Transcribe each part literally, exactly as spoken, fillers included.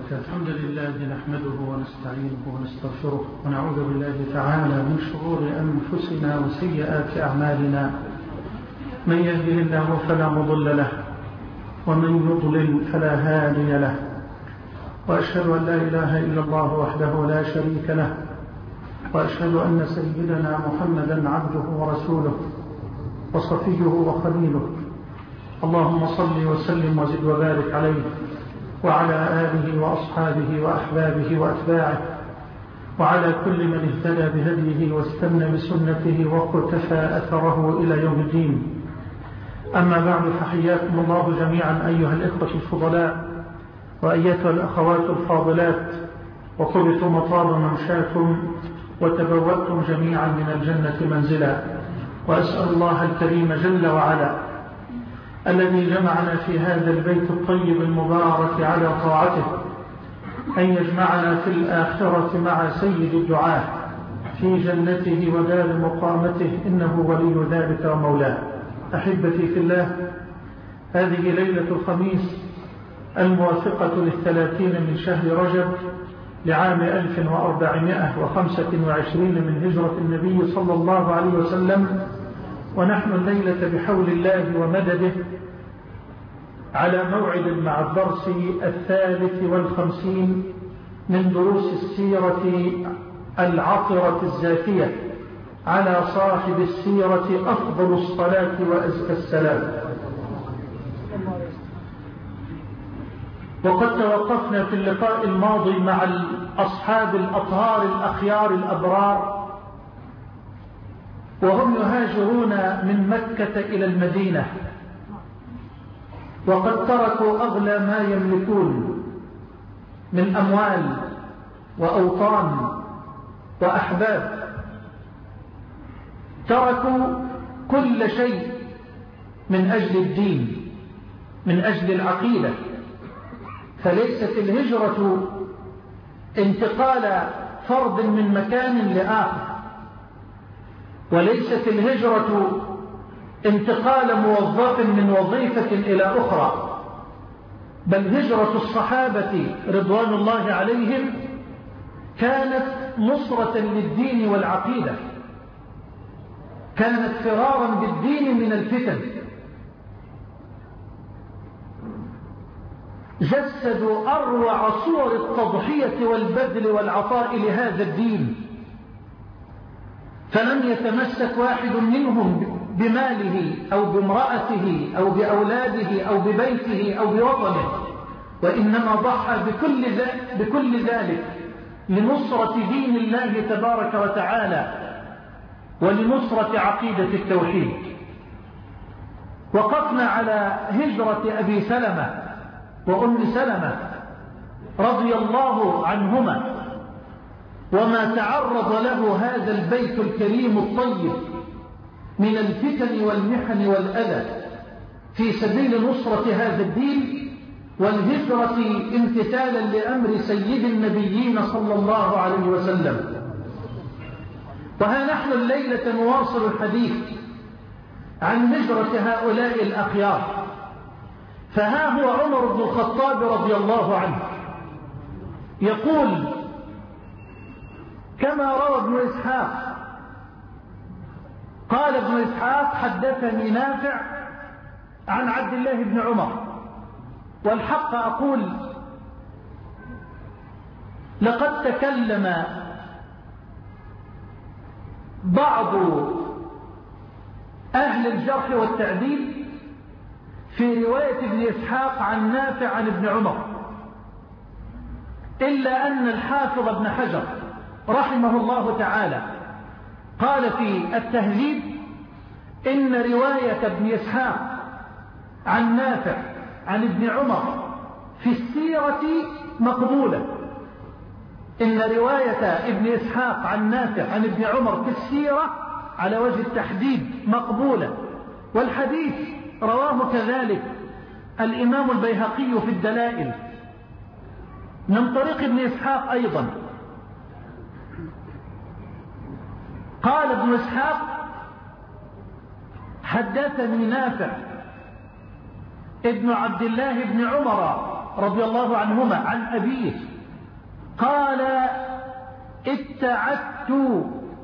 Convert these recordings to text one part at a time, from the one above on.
وبركاته. الحمد لله نحمده ونستعينه ونستغفره ونعوذ بالله تعالى من شرور أنفسنا وسيئات أعمالنا، من يهده الله فلا مضل له ومن يضلل فلا هادي له، وأشهد أن لا إله إلا الله وحده لا شريك له، وأشهد أن سيدنا محمدا عبده ورسوله وصفيه وخليله، اللهم صل وسلم وزد وبارك عليه وعلى آله وأصحابه وأحبابه وأتباعه وعلى كل من اهتدى بهديه واستنى بسنته واقتفى أثره إلى يوم الدين. أما بعد، فحياكم الله جميعا أيها الإخوة الفضلاء وأيتها الأخوات الفاضلات، وطبتم وطاب ممشاكم وتبوأتم جميعا من الجنة منزلا. وأسأل الله الكريم جل وعلا الذي جمعنا في هذا البيت الطيب المبارك على طاعته أن يجمعنا في الآخرة مع سيد الدعاة في جنته ودار مقامته، إنه ولي ذلك ومولاه. أحبتي في الله، هذه ليلة الخميس الموافقة للثلاثين من شهر رجب لعام ألف وأربعمائة وخمسة وعشرين من هجرة النبي صلى الله عليه وسلم، ونحن الليلة بحول الله ومدده على موعد مع الدرس الثالث والخمسين من دروس السيرة العطرة الزاكية على صاحب السيرة أفضل الصلاة وأزكى السلام. وقد توقفنا في اللقاء الماضي مع أصحاب الأطهار الأخيار الأبرار وهم يهاجرون من مكة إلى المدينة، وقد تركوا أغلى ما يملكون من أموال وأوطان وأحباب، تركوا كل شيء من أجل الدين، من أجل العقيدة. فليست الهجرة انتقال فرد من مكان لآخر، وليست الهجرة انتقال موظف من وظيفة إلى أخرى، بل هجرة الصحابة رضوان الله عليهم كانت نصرة للدين والعقيدة، كانت فرارا بالدين من الفتن. جسدوا أروع صور التضحية والبذل والعطاء لهذا الدين، فلم يتمسك واحد منهم بماله أو بامرأته أو بأولاده أو ببيته أو بوطنه، وإنما ضحى بكل, بكل ذلك لنصرة دين الله تبارك وتعالى ولنصرة عقيدة التوحيد. وقفنا على هجرة أبي سلمة وأم سلمة رضي الله عنهما، وما تعرض له هذا البيت الكريم الطيب من الفتن والمحن والأذى في سبيل نصرة هذا الدين والهجرة امتثالا لأمر سيد النبيين صلى الله عليه وسلم. وها نحن الليلة نواصل الحديث عن هجرة هؤلاء الأخيار. فها هو عمر بن الخطاب رضي الله عنه يقول كما روى ابن إسحاق، قال ابن إسحاق حدثني نافع عن عبد الله بن عمر، والحق أقول لقد تكلم بعض أهل الجرح والتعديل في رواية ابن إسحاق عن نافع عن ابن عمر، إلا أن الحافظ ابن حجر رحمه الله تعالى قال في التهذيب إن رواية ابن إسحاق عن نافع عن ابن عمر في السيرة مقبولة. إن رواية ابن إسحاق عن نافع عن ابن عمر في السيرة على وجه التحديد مقبولة، والحديث رواه كذلك الإمام البيهقي في الدلائل من طريق ابن إسحاق أيضا. قال ابن إسحاق حدثني نافع ابن عبد الله بن عمر رضي الله عنهما عن أبيه قال ابتعدت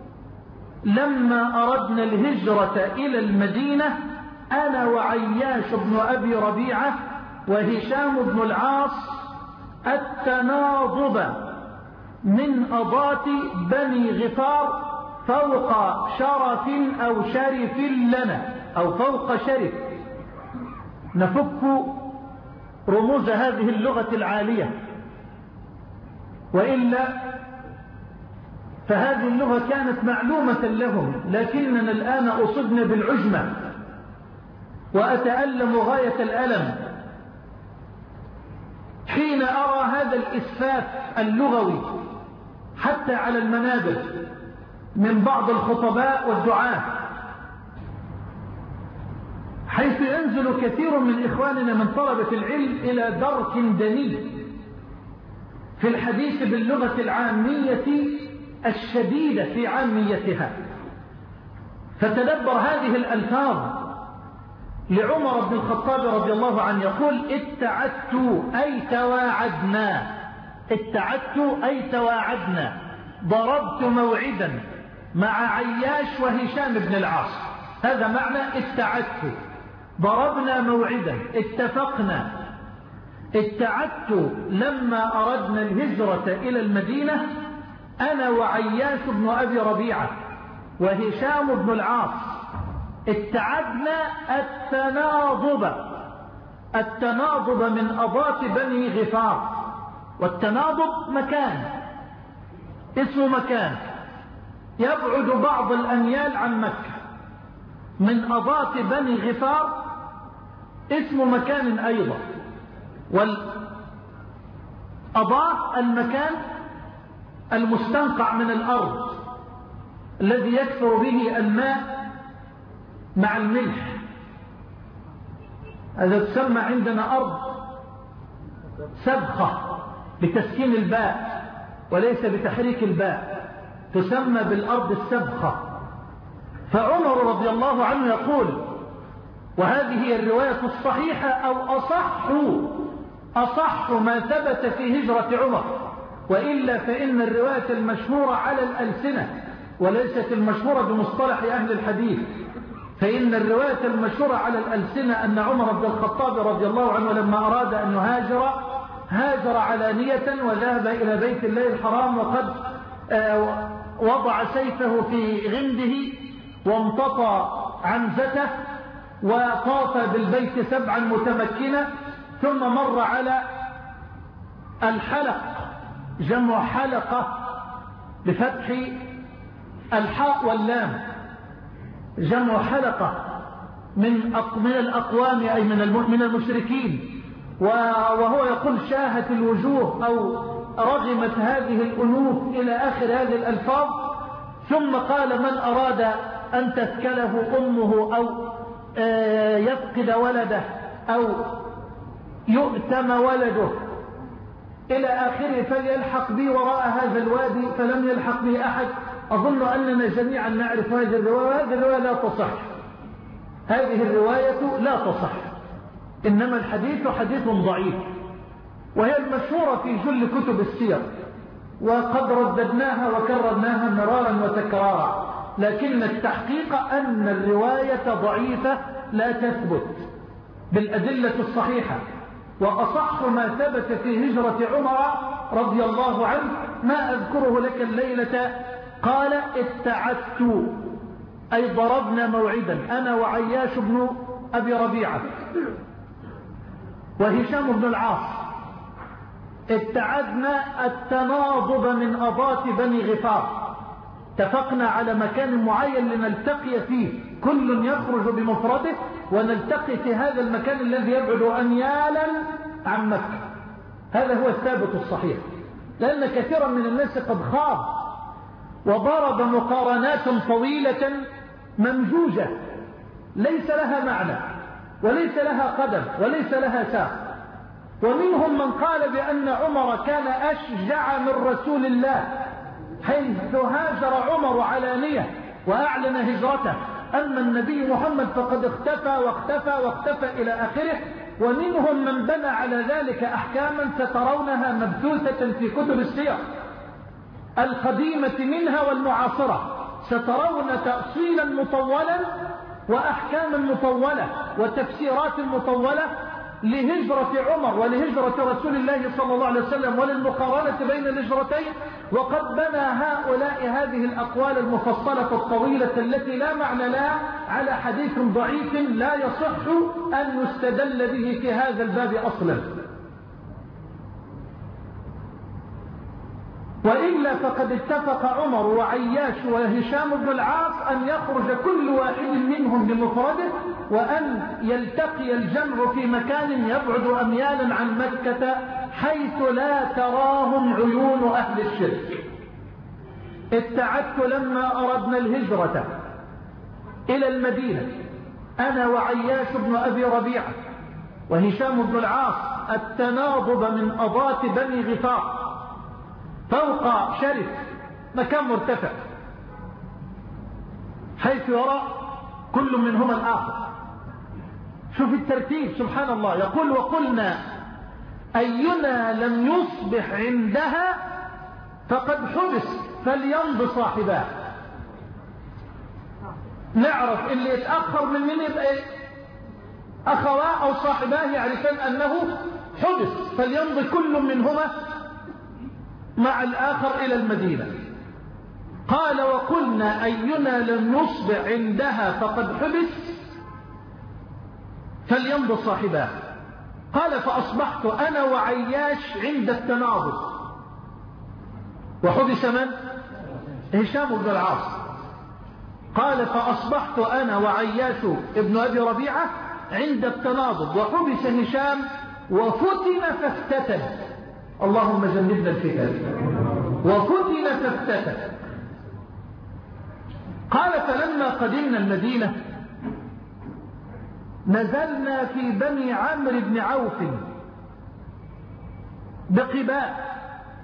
لما أردنا الهجرة إلى المدينة أنا وعياش بن أبي ربيعة وهشام بن العاص التناضب من أضات بني غفار فوق شرف أو شرف لنا أو فوق شرف. نفك رموز هذه اللغة العالية، وإلا فهذه اللغة كانت معلومة لهم، لكننا الآن أصبنا بالعجمة وأتألم غاية الألم حين أرى هذا الإسفاف اللغوي حتى على المنابر من بعض الخطباء والدعاة، حيث ينزل كثير من إخواننا من طلبة العلم إلى درك دني في الحديث باللغة العامية الشديدة في عاميتها. فتدبر هذه الألفاظ لعمر بن الخطاب رضي الله عنه، يقول اتعدت أي تواعدنا، اتعدت أي تواعدنا، ضربت موعدا مع عياش وهشام بن العاص. هذا معنى اتعدت، ضربنا موعدا، اتفقنا. اتعدت لما أردنا الهجرة إلى المدينة أنا وعياش بن أبي ربيعة وهشام بن العاص، اتعدنا التناضب، التناضب من أضات بني غفار. والتناضب مكان، اسم مكان يبعد بعض الأميال عن مكة. من أضات بني غفار اسم مكان أيضا. والأضاء المكان المستنقع من الأرض الذي يكثر به الماء مع الملح، هذا تسمى عندنا أرض سبخة بتسكين الباء وليس بتحريك الباء، تسمى بالأرض السبخة. فعمر رضي الله عنه يقول، وهذه هي الرواية الصحيحة أو أصح أصح ما ثبت في هجرة عمر، وإلا فإن الرواية المشهورة على الألسنة وليست المشهورة بمصطلح أهل الحديث، فإن الرواية المشهورة على الألسنة أن عمر بن الخطاب رضي الله عنه لما أراد أن يهاجر هاجر علانية وذهب إلى بيت الله الحرام وقد وضع سيفه في غمده وامتطى عنزته وطاف بالبيت سبعا متمكنا، ثم مر على الحلق، جمع حلقة بفتح الحاء واللام، جمع حلقة من من الأقوام أي من المشركين، وهو يقول شاهت الوجوه أو رغمت هذه الأنوف إلى آخر هذه الألفاظ. ثم قال من أراد أن تثكله أمه أو يفقد ولده أو يؤتم ولده إلى آخره فليلحق بي وراء هذا الوادي، فلم يلحق به أحد. أظن أننا جميعا نعرف هذه الرواية، وهذه الرواية لا تصح، هذه الرواية لا تصح، إنما الحديث حديث ضعيف، وهي المشهورة في جل كتب السير، وقد رددناها وكررناها مرارا وتكرارا، لكن التحقيق أن الرواية ضعيفة لا تثبت بالأدلة الصحيحة. وأصح ما ثبت في هجرة عمر رضي الله عنه ما أذكره لك الليلة، قال اتعدت أي ضربنا موعدا أنا وعياش بن أبي ربيعة وهشام بن العاص، اتعدنا التناضب من أضات بني غفار، اتفقنا على مكان معين لنلتقي فيه، كل يخرج بمفرده ونلتقي في هذا المكان الذي يبعد أميالا عن مكة. هذا هو الثابت الصحيح، لأن كثيرا من الناس قد خاض وضرب مقارنات طويلة ممجوجة ليس لها معنى وليس لها قدم وليس لها ساق. ومنهم من قال بأن عمر كان أشجع من رسول الله، حيث هاجر عمر علانية وأعلن هجرته، أما النبي محمد فقد اختفى واختفى واختفى إلى آخره، ومنهم من بنى على ذلك أحكاما سترونها مبثوثة في كتب السير القديمة منها والمعاصرة. سترون تأصيلا مطولا وأحكاما مطولة وتفسيرات مطولة لهجرة عمر ولهجرة رسول الله صلى الله عليه وسلم وللمقارنة بين الهجرتين. وقد بنى هؤلاء هذه الأقوال المفصلة الطويلة التي لا معنى لها على حديث ضعيف لا يصح أن يستدل به في هذا الباب أصلا. وإلا فقد اتفق عمر وعياش وهشام بن العاص أن يخرج كل واحد منهم بمفرده وأن يلتقي الجمع في مكان يبعد أميالا عن مكة حيث لا تراهم عيون أهل الشرك. اتعدت لما أردنا الهجرة إلى المدينة أنا وعياش بن أبي ربيعة وهشام بن العاص التناضب من أضات بني غفار فوق شرف مكان مرتفع حيث يرى كل منهما الآخر. شوف الترتيب سبحان الله. يقول وقلنا أينا لم يصبح عندها فقد حبس فليمض صاحباه. نعرف اللي يتأخر من من يبقى ايه؟ أخواه أو صاحباه يعرفان أنه حبس فليمضي كل منهما مع الآخر إلى المدينة. قال وقلنا أينا لم يصبح عندها فقد حبس فليمضي صاحباه. قال فأصبحت أنا وعياش عند التناضب وحبس من؟ هشام بن العاص. قال فأصبحت أنا وعياش ابن أبي ربيعة عند التناضب وحبس هشام وفتن فافتتن. اللهم جنبنا الفتن. وفتن فافتتن. قال فلما قدمنا المدينة نزلنا في بني عمرو بن عوف بقباء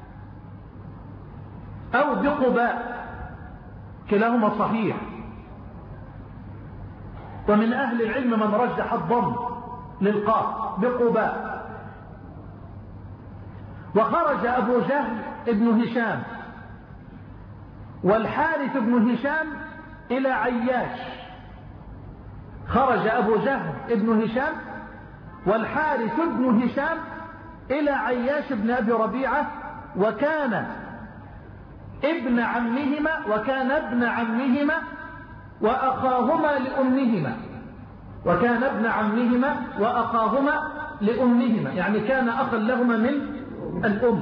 أو بقباء كلاهما صحيح. ومن أهل العلم من رجح الضم للقاف بقباء. وخرج أبو جهل ابن هشام والحارث بن هشام إلى عياش. خرج أبو جهل ابن هشام والحارث بن هشام إلى عياش بن أبي ربيعة وكان ابن عمهما وكان ابن عمهما وأخاهما لأمهما وكان ابن عمهما وأخاهما لأمهما يعني كان أخا لهما من الأم.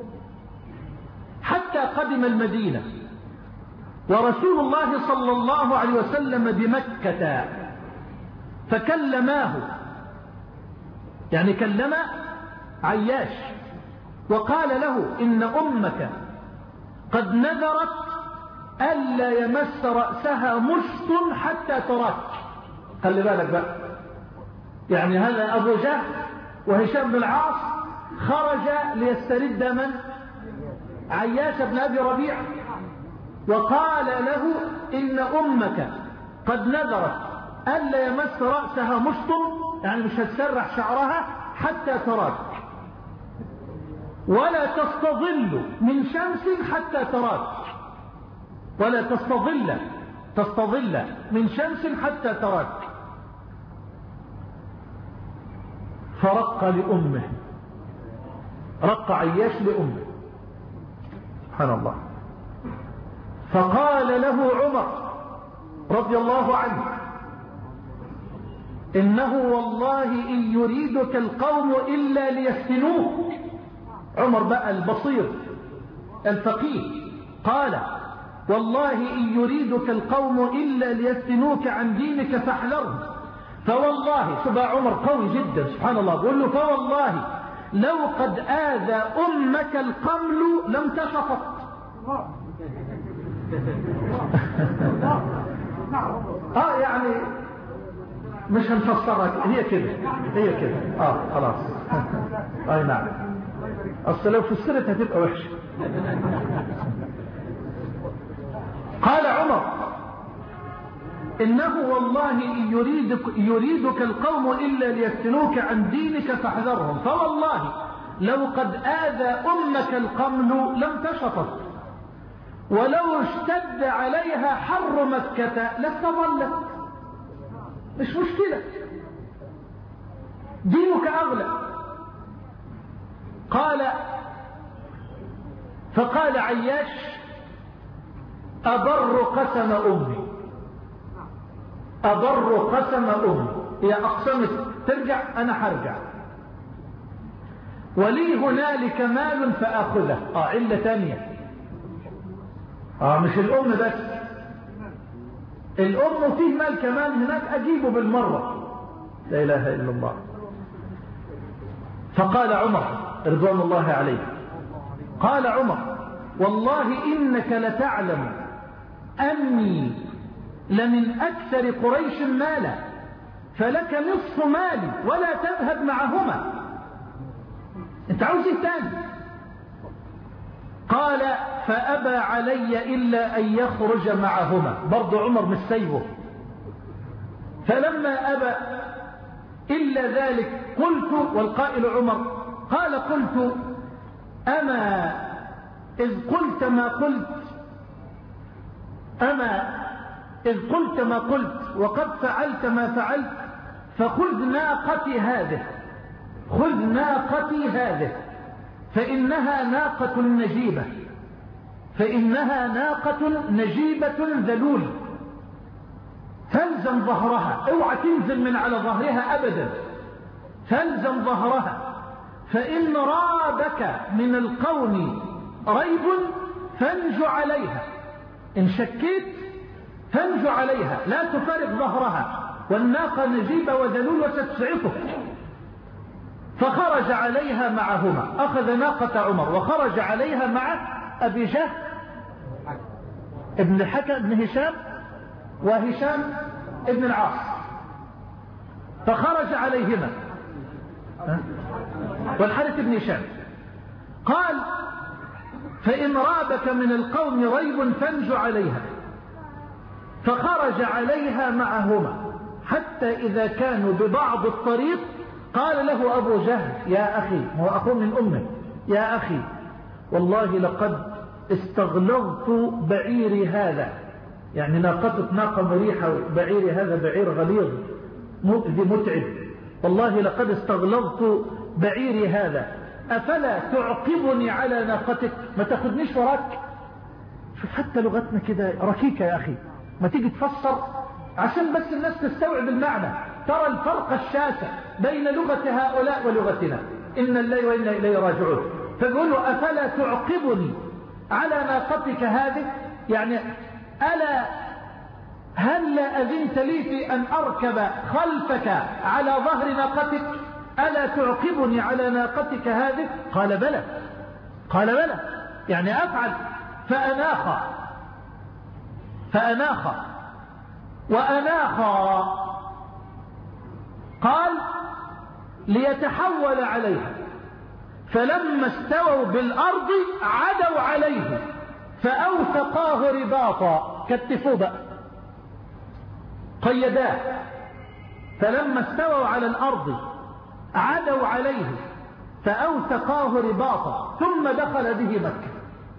حتى قدم المدينة ورسول الله صلى الله عليه وسلم بمكة فكلماه يعني كلم عياش وقال له إن أمك قد نذرت ألا يمس رأسها مشط حتى تراك. خلي بالك بقى يعني هذا أبو جهل وهشام بن العاص خرج ليسترد من؟ عياش بن أبي ربيعة وقال له إن أمك قد نذرت ألا يمس رأسها مشط يعني مش هتسرح شعرها حتى تراك ولا تستظل من شمس حتى تراك ولا تستظل تستظل من شمس حتى تراك. فرق لأمه رق عياش لأمه سبحان الله. فقال له عمر رضي الله عنه إنه والله إن يريدك القوم إلا ليفتنوك. عمر بقى البصير الفقيه قال والله إن يريدك القوم إلا ليفتنوك عن دينك فاحذرهم. فوالله شبه عمر قوي جدا سبحان الله بقول له فوالله لو قد آذى أمك القمل لم تشفط. اه يعني مش هنفسرها هي كده هي كده اه خلاص اي نعم اصل لو فسرت هتبقى وحشه. قال عمر إنه والله يريدك, يريدك القوم إلا ليفتنوك عن دينك فاحذرهم، فوالله لو قد آذى أمك القمل لم تشطت، ولو اشتد عليها حر مكة لاستظلت، مش مشكلة، دينك أغلى. قال فقال عياش أبر قسم أمي، أبر قسم أمي، هي أقسمت ترجع أنا هرجع، ولي هنالك مال فأخذه. آه علة ثانية، آه مش الأم بس، الأم فيه مال كمان هناك أجيبه بالمرة. لا إله إلا الله. فقال عمر رضوان الله عليه، قال عمر والله إنك لتعلم أني لمن أكثر قريش مالا، فلك نصف مالي ولا تذهب معهما، انت عاوز ايه تاني؟ قال فأبى علي إلا أن يخرج معهما، برضو عمر مش سيبه. فلما أبى إلا ذلك قلت، والقائل عمر قال قلت أما إذ قلت ما قلت أما إذ قلت ما قلت وقد فعلت ما فعلت، فخذ ناقتي هذه، خذ ناقتي هذه فإنها ناقة نجيبة، فإنها ناقة نجيبة ذلول، فالزم ظهرها، اوعى تنزل من على ظهرها أبدا، فالزم ظهرها، فإن رابك من القوم ريب فانج عليها، إن شكيت فانج عليها، لا تفارق ظهرها، والناقة نجيبة وذلول وستسعفك. فخرج عليها معهما، أخذ ناقة عمر وخرج عليها مع أبي جهل ابن الحكم بن هشام وهشام ابن العاص، فخرج عليهما والحارث بن هشام. قال فإن رابك من القوم ريب فانج عليها، فخرج عليها معهما حتى إذا كانوا ببعض الطريق قال له أبو جهل يا أخي، هو أخو من أمه، يا أخي والله لقد استغلظت بعيري هذا، يعني ناقتك ناقة مريحة، بعيري هذا بعير غليظ مؤذي متعب، والله لقد استغلظت بعيري هذا، أفلا تعقبني على ناقتك، ما تاخدنيش وراك. شوف حتى لغتنا كده ركيكة يا أخي، ما تيجي تفسر عشان بس الناس تستوعب المعنى. ترى الفرق الشاسع بين لغة هؤلاء ولغتنا، إن الله وإنا إليه راجعون. فقالوا أفلا تعقبني على ناقتك هذه، يعني ألا هل أذنت لي في أن أركب خلفك على ظهر ناقتك، ألا تعقبني على ناقتك هذه؟ قال بلى، قال بلى، يعني أفعل. فأناخ فأناخ وأناخ قال ليتحول عليها، فلما استووا بالأرض عدوا عليه فأوثقاه رباطا، كتفوه بقى قيداه، فلما استووا على الأرض عدوا عليه فأوثقاه رباطا، ثم دخل به مكة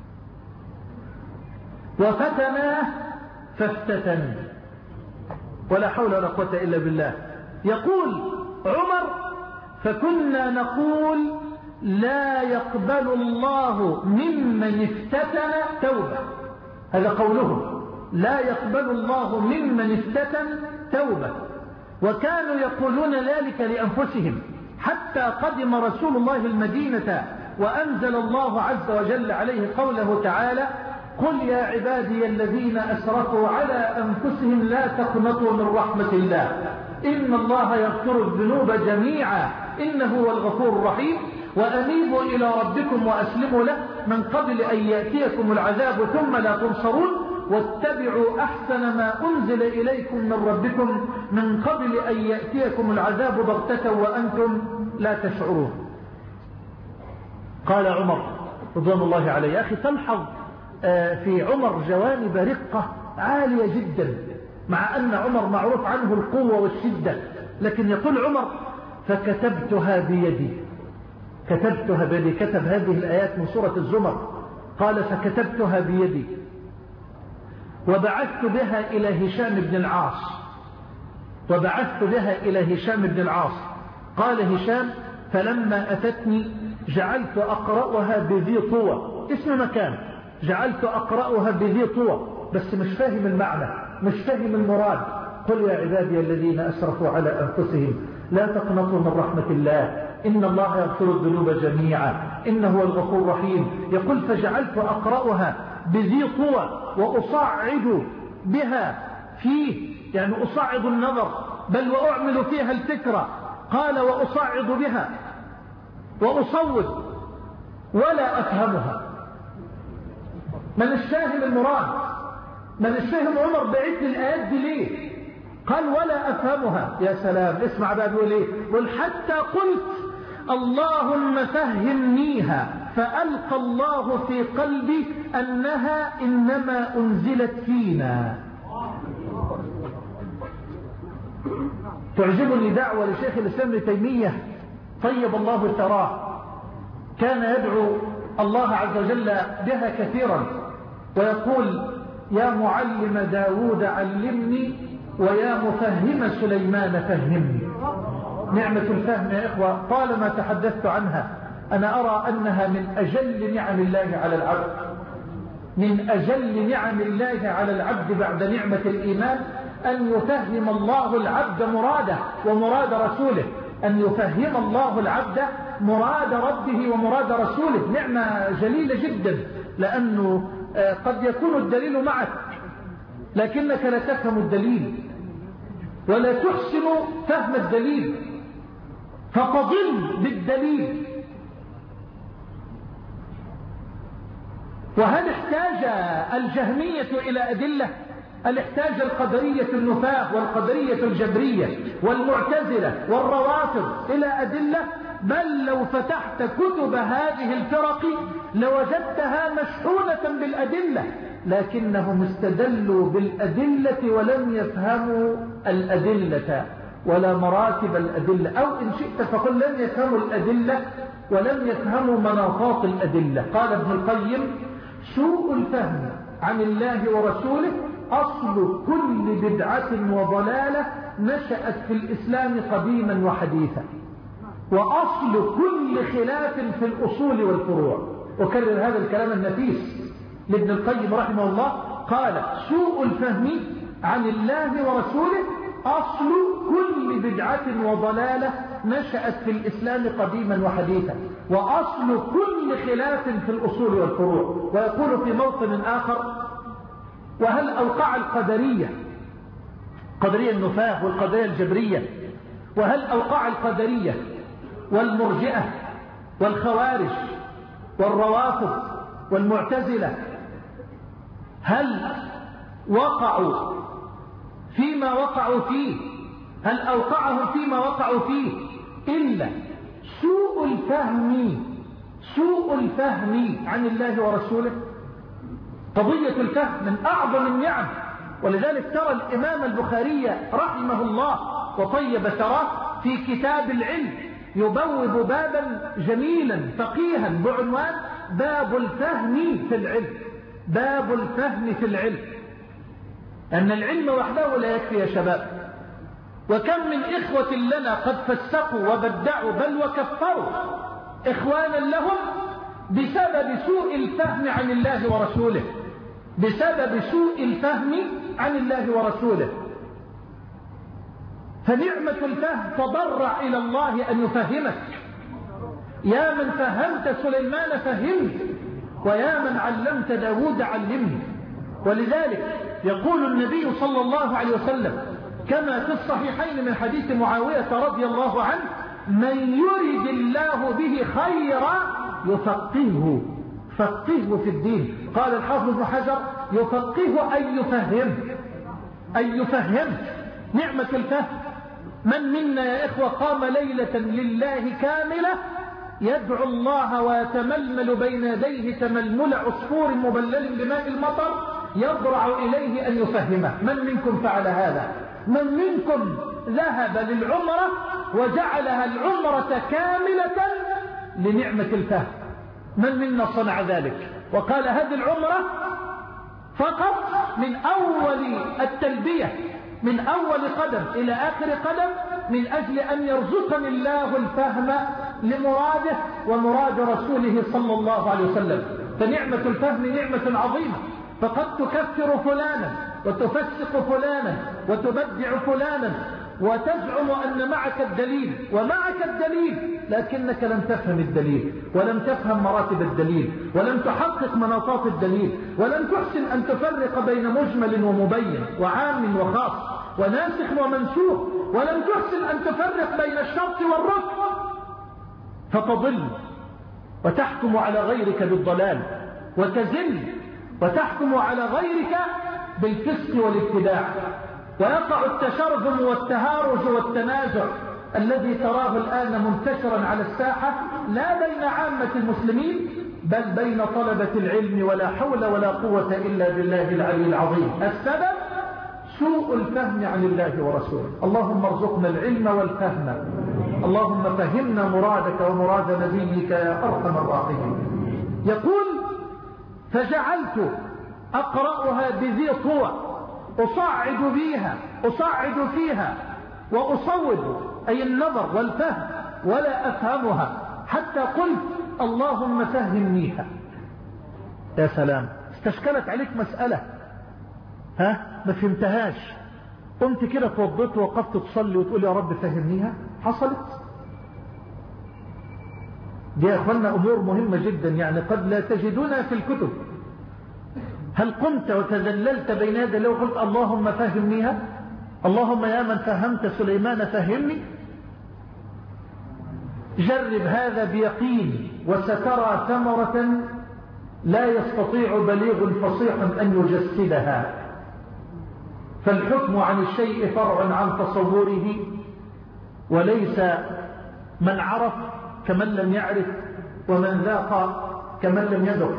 وفتناه فافتتن، ولا حول ولا قوة إلا بالله. يقول عمر فكنا نقول لا يقبل الله ممن افتتن توبة، هذا قولهم، لا يقبل الله ممن افتتن توبة، وكانوا يقولون ذلك لأنفسهم حتى قدم رسول الله المدينة وأنزل الله عز وجل عليه قوله تعالى قل يا عبادي الذين أسرفوا على أنفسهم لا تقنطوا من رحمة الله إن الله يغفر الذنوب جميعا إنه هو الغفور الرحيم وأنيبوا إلى ربكم وأسلموا له من قبل أن يأتيكم العذاب ثم لا تنصرون واتبعوا أحسن ما أنزل إليكم من ربكم من قبل أن يأتيكم العذاب بغتة وأنتم لا تشعرون. قال عمر رضوان الله عليه. أخي تلحظ في عمر جوانب رقة عالية جدا، مع أن عمر معروف عنه القوة والشدة، لكن يقول عمر فكتبتها بيدي، كتبتها بيدي، كتب هذه الآيات من سورة الزمر، قال فكتبتها بيدي وبعثت بها إلى هشام بن العاص، وبعثت بها إلى هشام بن العاص. قال هشام فلما أتتني جعلت أقرأها بذي طوى، اسم مكان، جعلت أقرأها بذي طوى، بس مش فاهم المعنى، مش فاهم المراد. قل يا عبادي الذين أسرفوا على أنفسهم لا تقنطوا من رحمة الله إن الله يغفر الذنوب جميعا إنه هو الغفور الرحيم. يقول فجعلت أقرأها بذي طوى وأصعد بها فيه، يعني أصعد النظر بل وأعمل فيها الفكرة. قال وأصعد بها وأصوت ولا أفهمها. من الشاهم المراد، من الشاهم عمر بعث الآيات دي ليه؟ قال ولا أفهمها. يا سلام، اسمع بقى بيقول ايه؟ قل حتى قلت اللهم فهمنيها فألقى الله في قلبي أنها إنما أنزلت فينا. تعجبني دعوة لشيخ الإسلام ابن تيمية طيب الله ثراه، كان يدعو الله عز وجل بها كثيرا ويقول يا معلم داود علمني ويا مفهم سليمان فهمني. نعمة الفهم يا إخوة طالما تحدثت عنها أنا أرى أنها من أجل نعم الله على العبد، من أجل نعم الله على العبد بعد نعمة الإيمان أن يفهم الله العبد مراده ومراد رسوله، أن يفهم الله العبد مراد ربه ومراد رسوله. نعمة جليلة جدا، لأنه قد يكون الدليل معك لكنك لا تفهم الدليل ولا تحسن فهم الدليل فتضل بالدليل. وهل احتاج الجهمية إلى أدلة؟ هل احتاج القدرية النفاة والقدرية الجبرية والمعتزلة والروافض إلى أدلة؟ بل لو فتحت كتب هذه الفرق لوجدتها مشحونة بالأدلة، لكنهم استدلوا بالأدلة ولم يفهموا الأدلة ولا مراتب الأدلة، أو إن شئت فقل لم يفهموا الأدلة ولم يفهموا مناطات الأدلة. قال ابن القيم سوء الفهم عن الله ورسوله أصل كل بدعة وضلالة نشأت في الإسلام قديما وحديثا، وأصل كل خلاف في الأصول والفروع. وكرر هذا الكلام النفيس لابن القيم رحمه الله، قال سوء الفهم عن الله ورسوله أصل كل بدعة وضلالة نشأت في الإسلام قديما وحديثا، وأصل كل خلاف في الأصول والفروع. ويقول في موطن آخر وهل أوقع القدرية، قدرية النفاة والقدرية الجبرية، وهل أوقع القدرية والمرجئة والخوارج والروافض والمعتزلة هل وقعوا فيما وقعوا فيه، هل أوقعهم فيما وقعوا فيه إلا سوء الفهم، سوء الفهم عن الله ورسوله؟ قضية الفهم من أعظم النعم، ولذلك ترى الإمام البخاري رحمه الله وطيب ثراه في كتاب العلم يبوب بابا جميلا فقيها بعنوان باب الفهم في العلم، باب الفهم في العلم. أن العلم وحده لا يكفي يا شباب، وكم من إخوة لنا قد فسقوا وبدعوا بل وكفروا إخوانا لهم بسبب سوء الفهم عن الله ورسوله، بسبب سوء الفهم عن الله ورسوله. فنعمة الفهم تضرع إلى الله أن يفهمك. يا من فهمت سليمان فهمت، ويا من علمت داود علمني. ولذلك يقول النبي صلى الله عليه وسلم كما في الصحيحين من حديث معاوية رضي الله عنه من يرد الله به خيرا يفقهه، فقهه في الدين. قال الحافظ ابن حجر يفقهه أن يفهم، أن يفهم. نعمة الفهم. من منا يا إخوة قام ليلة لله كاملة يدعو الله ويتململ بين يديه تململ عصفور مبلل بماء المطر يضرع إليه أن يفهمه. من منكم فعل هذا؟ من منكم ذهب للعمرة وجعلها العمرة كاملة لنعمة الفهم؟ من منا صنع ذلك وقال هذه العمرة فقط من أول التلبية من أول قدم إلى آخر قدم من أجل أن يرزقني الله الفهم لمراده ومراد رسوله صلى الله عليه وسلم؟ فنعمة الفهم نعمة عظيمة. فقد تكفر فلانا وتفسق فلانا وتبدع فلانا وتزعم أن معك الدليل ومعك الدليل، لكنك لم تفهم الدليل ولم تفهم مراتب الدليل ولم تحقق مناطات الدليل ولم تحسن أن تفرق بين مجمل ومبين وعام وخاص وناسخ ومنسوخ ولم تحسن أن تفرق بين الشرط والركن، فتضل وتحكم على غيرك بالضلال وتزل وتحكم على غيرك بالفسق والابتداع، ويقع التشرذم والتهارج والتنازع الذي تراه الآن منتشرا على الساحة لا بين عامة المسلمين بل بين طلبة العلم، ولا حول ولا قوة إلا بالله العلي العظيم. السبب سوء الفهم عن الله ورسوله. اللهم ارزقنا العلم والفهم، اللهم فهمنا مرادك ومراد نبيك يا أرحم الراحمين. يقول فجعلت أقرأها بذي طوى أصعد بها أصعد فيها وأصوب أي النظر والفهم ولا أفهمها حتى قلت اللهم فهمنيها. يا سلام، استشكلت عليك مسألة ها ما فهمتهاش، قمت كده توضيت ووقفت تصلي وتقول يا رب فهمنيها، حصلت؟ دي يا أخوانا أمور مهمة جدا، يعني قد لا تجدونها في الكتب. هل قمت وتذللت بين يدي الله وقلت اللهم فهمنيها؟ اللهم يا من فهمت سليمان فهمني. جرب هذا بيقين وسترى ثمرة لا يستطيع بليغ فصيح أن يجسدها. فالحكم عن الشيء فرع عن تصوره، وليس من عرف كمن لم يعرف ومن ذاق كمن لم يذق.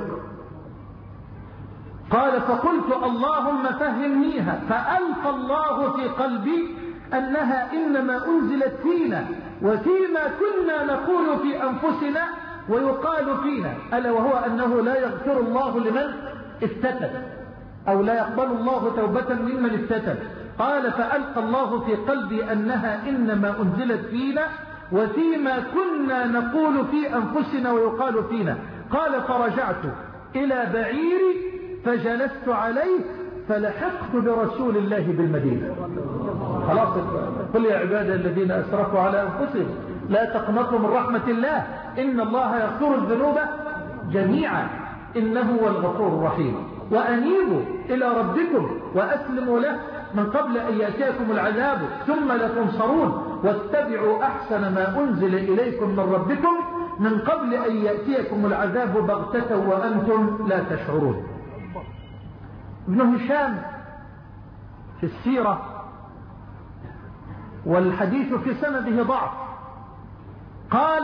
قال فقلت اللهم فهمنيها، فألقى الله في قلبي أنها إنما أنزلت فينا وفيما كنا نقول في أنفسنا ويقال فينا، ألا وهو أنه لا يغفر الله لمن افتتن أو لا يقبل الله توبة ممن افتتن. قال فألقى الله في قلبي أنها إنما أنزلت فينا وفيما كنا نقول في أنفسنا ويقال فينا. قال فرجعت إلى بعيري فجلست عليه فلحقت برسول الله بالمدينة. خلاص، قل يا عبادي الذين أسرفوا على أنفسهم لا تقنطوا من رحمة الله إن الله يغفر الذنوب جميعا إنه هو الغفور الرحيم. وأنيبوا إلى ربكم وأسلموا له من قبل أن يأتيكم العذاب ثم لا تنصرون واتبعوا أحسن ما أنزل إليكم من ربكم من قبل أن يأتيكم العذاب بغتة وأنتم لا تشعرون. ابن هشام في السيرة والحديث في سنده ضعف قال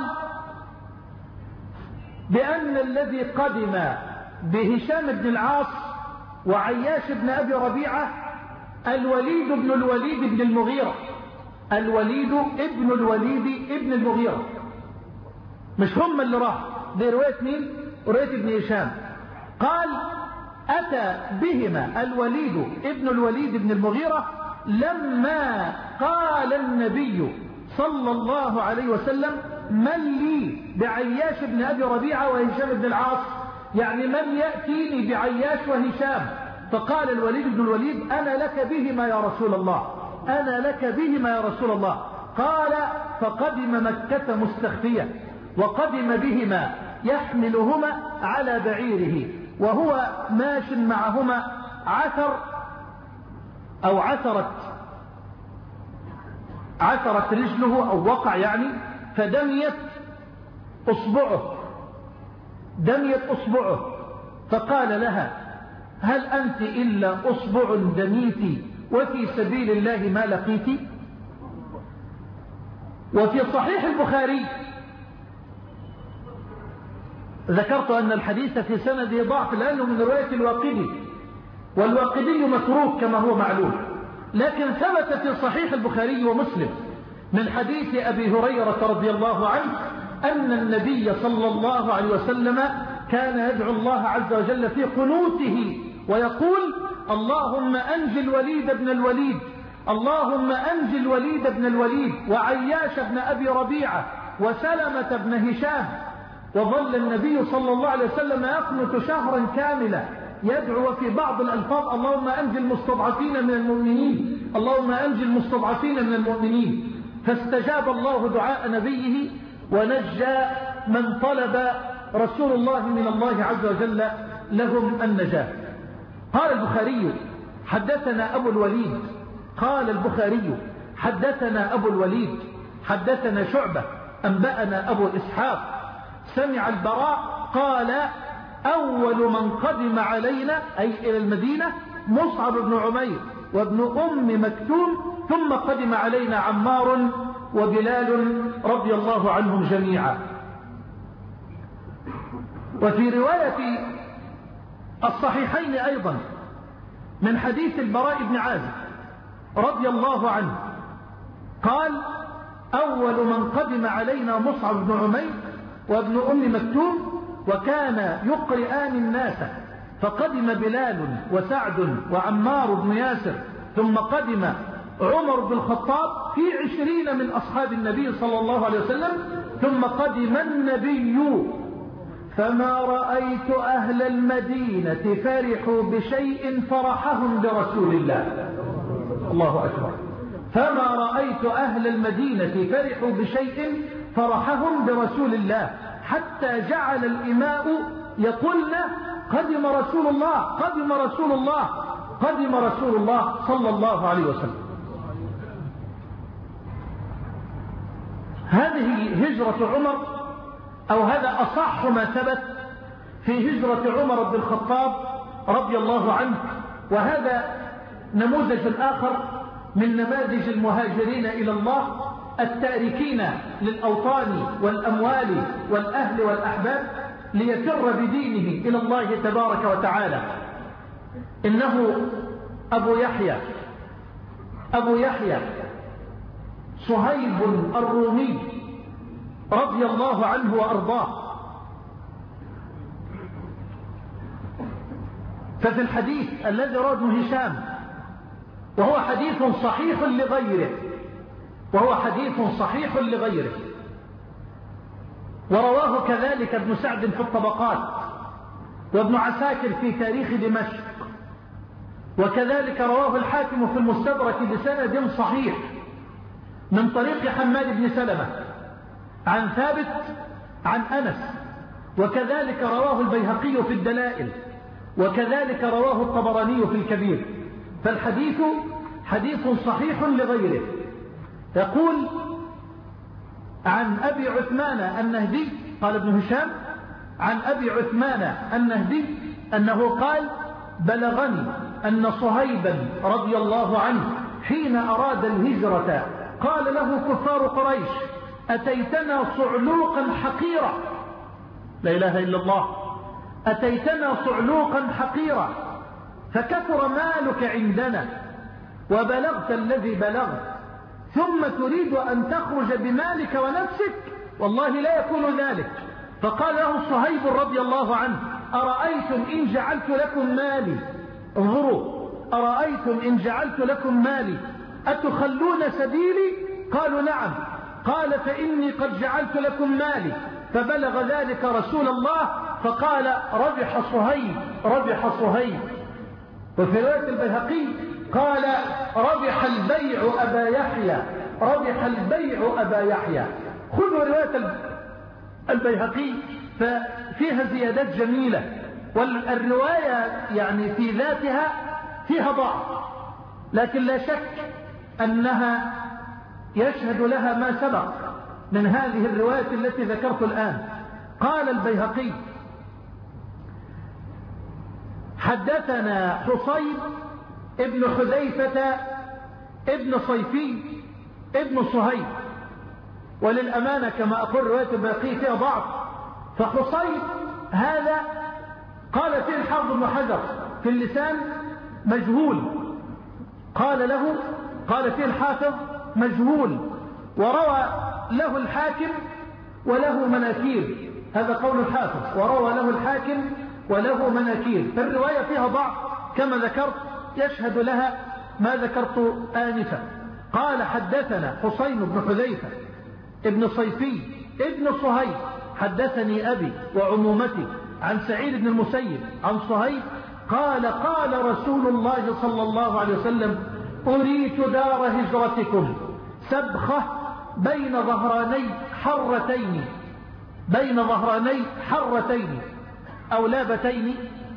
بأن الذي قدم بهشام بن العاص وعياش بن أبي ربيعة الوليد بن الوليد بن المغيرة. الوليد ابن الوليد ابن المغيرة، مش هم اللي راح. دي رواية مين؟ رواية ابن هشام. قال أتى بهما الوليد ابن الوليد بن المغيرة لما قال النبي صلى الله عليه وسلم من لي بعياش بن أبي ربيعة وهشام بن العاص، يعني من يأتيني بعياش وهشام؟ فقال الوليد بن الوليد أنا لك بهما يا رسول الله، أنا لك بهما يا رسول الله. قال فقدم مكة مستخفيا وقدم بهما يحملهما على بعيره وهو ماش معهما عثر أو عثرت عثرت رجله أو وقع يعني، فدميت أصبعه دميت أصبعه فقال لها هل أنت إلا أصبع دميت وفي سبيل الله ما لقيت؟ وفي صحيح البخاري ذكرت أن الحديث في سنده ضعف لأنه من رواية الواقدي والواقدي متروك كما هو معلوم. لكن ثبت في صحيح البخاري ومسلم من حديث أبي هريرة رضي الله عنه أن النبي صلى الله عليه وسلم كان يدعو الله عز وجل في قنوته ويقول: اللهم أنجِ الوليد بن الوليد، اللهم أنجِ الوليد بن الوليد وعياش بن أبي ربيعة وسلمة بن هشام. وظل النبي صلى الله عليه وسلم يقنت شهرا كاملا يدعو في بعض الألفاظ: اللهم أنجِ المستضعفين من المؤمنين، اللهم أنجِ المستضعفين من المؤمنين. فاستجاب الله دعاء نبيه ونجى من طلب رسول الله من الله عز وجل لهم النجاة. قال البخاري: حدثنا أبو الوليد. قال البخاري: حدثنا أبو الوليد حدثنا شعبة أنبأنا أبو إسحاق سمع البراء قال: أول من قدم علينا أي إلى المدينة مصعب بن عمير وابن أم مكتوم، ثم قدم علينا عمار وبلال رضي الله عنهم جميعا. وفي رواية الصحيحين أيضا من حديث البراء بن عازب رضي الله عنه قال: أول من قدم علينا مصعب بن عمير وابن أم مكتوم وكان يقرئان الناس، فقدم بلال وسعد وعمار بن ياسر، ثم قدم عمر بن الخطاب في عشرين من أصحاب النبي صلى الله عليه وسلم، ثم قدم النبي فما رأيت أهل المدينة فرحوا بشيء فرحهم برسول الله. الله أكبر. فما رأيت أهل المدينة فرحوا بشيء فرحهم برسول الله حتى جعل الإماء يقولن: قدم رسول الله، قدم رسول الله، قدم رسول الله صلى الله عليه وسلم. هذه هجرة عمر، أو هذا أصح ما ثبت في هجرة عمر بن الخطاب رضي الله عنه. وهذا نموذج آخر من نماذج المهاجرين إلى الله التاركين للأوطان والأموال والأهل والأحباب ليفر بدينه إلى الله تبارك وتعالى. إنه أبو يحيى أبو يحيى صهيب الرومي رضي الله عنه وأرضاه. ففي الحديث الذي رواه ابن هشام، وهو حديث صحيح لغيره وهو حديث صحيح لغيره ورواه كذلك ابن سعد في الطبقات، وابن عساكر في تاريخ دمشق، وكذلك رواه الحاكم في المستدرك بسند صحيح من طريق حماد بن سلمة عن ثابت عن أنس، وكذلك رواه البيهقي في الدلائل، وكذلك رواه الطبراني في الكبير. فالحديث حديث صحيح لغيره. يقول عن أبي عثمان النهدي، قال ابن هشام عن أبي عثمان النهدي أنه قال: بلغني أن صهيبا رضي الله عنه حين أراد الهجرة قال له كفار قريش: أتيتنا صعلوقا حقيرا. لا إله إلا الله. أتيتنا صعلوقا حقيرا فكثر مالك عندنا وبلغت الذي بلغت، ثم تريد أن تخرج بمالك ونفسك، والله لا يكون ذلك. فقال له صهيب رضي الله عنه: أرأيتم إن جعلت لكم مالي، انظروا، أرأيتم إن جعلت لكم مالي أتخلون سبيلي؟ قالوا: نعم. قال: فإني قد جعلت لكم مالي. فبلغ ذلك رسول الله فقال: ربح صهيب، ربح صهيب. وفي رواية البيهقي قال: ربح البيع أبا يحيى، ربح البيع أبا يحيى. خذوا رواية البيهقي ففيها زيادات جميلة، والرواية يعني في ذاتها فيها ضعف، لكن لا شك أنها يشهد لها ما سبق من هذه الرواية التي ذكرت الآن. قال البيهقي: حدثنا حصيب ابن حذيفة ابن صيفي ابن صهيب. وللأمانة كما أقول رواية البيهقي فيها ضعف، فحصيب هذا قال فيه الحافظ بن حجر في اللسان مجهول. قال له قال فيه الحافظ مجهول، وروى له الحاكم وله مناكير. هذا قول الحافظ، وروى له الحاكم وله مناكير. فالرواية فيها ضعف كما ذكرت، يشهد لها ما ذكرت آنفا. قال حدثنا حسين بن حذيفة ابن صيفي ابن صهيب حدثني أبي وعمومتي عن سعيد بن المسيب عن صهيب قال قال رسول الله صلى الله عليه وسلم أريت دار هجرتكم سبخة بين ظهراني حرتين بين ظهراني حرتين أو لابتين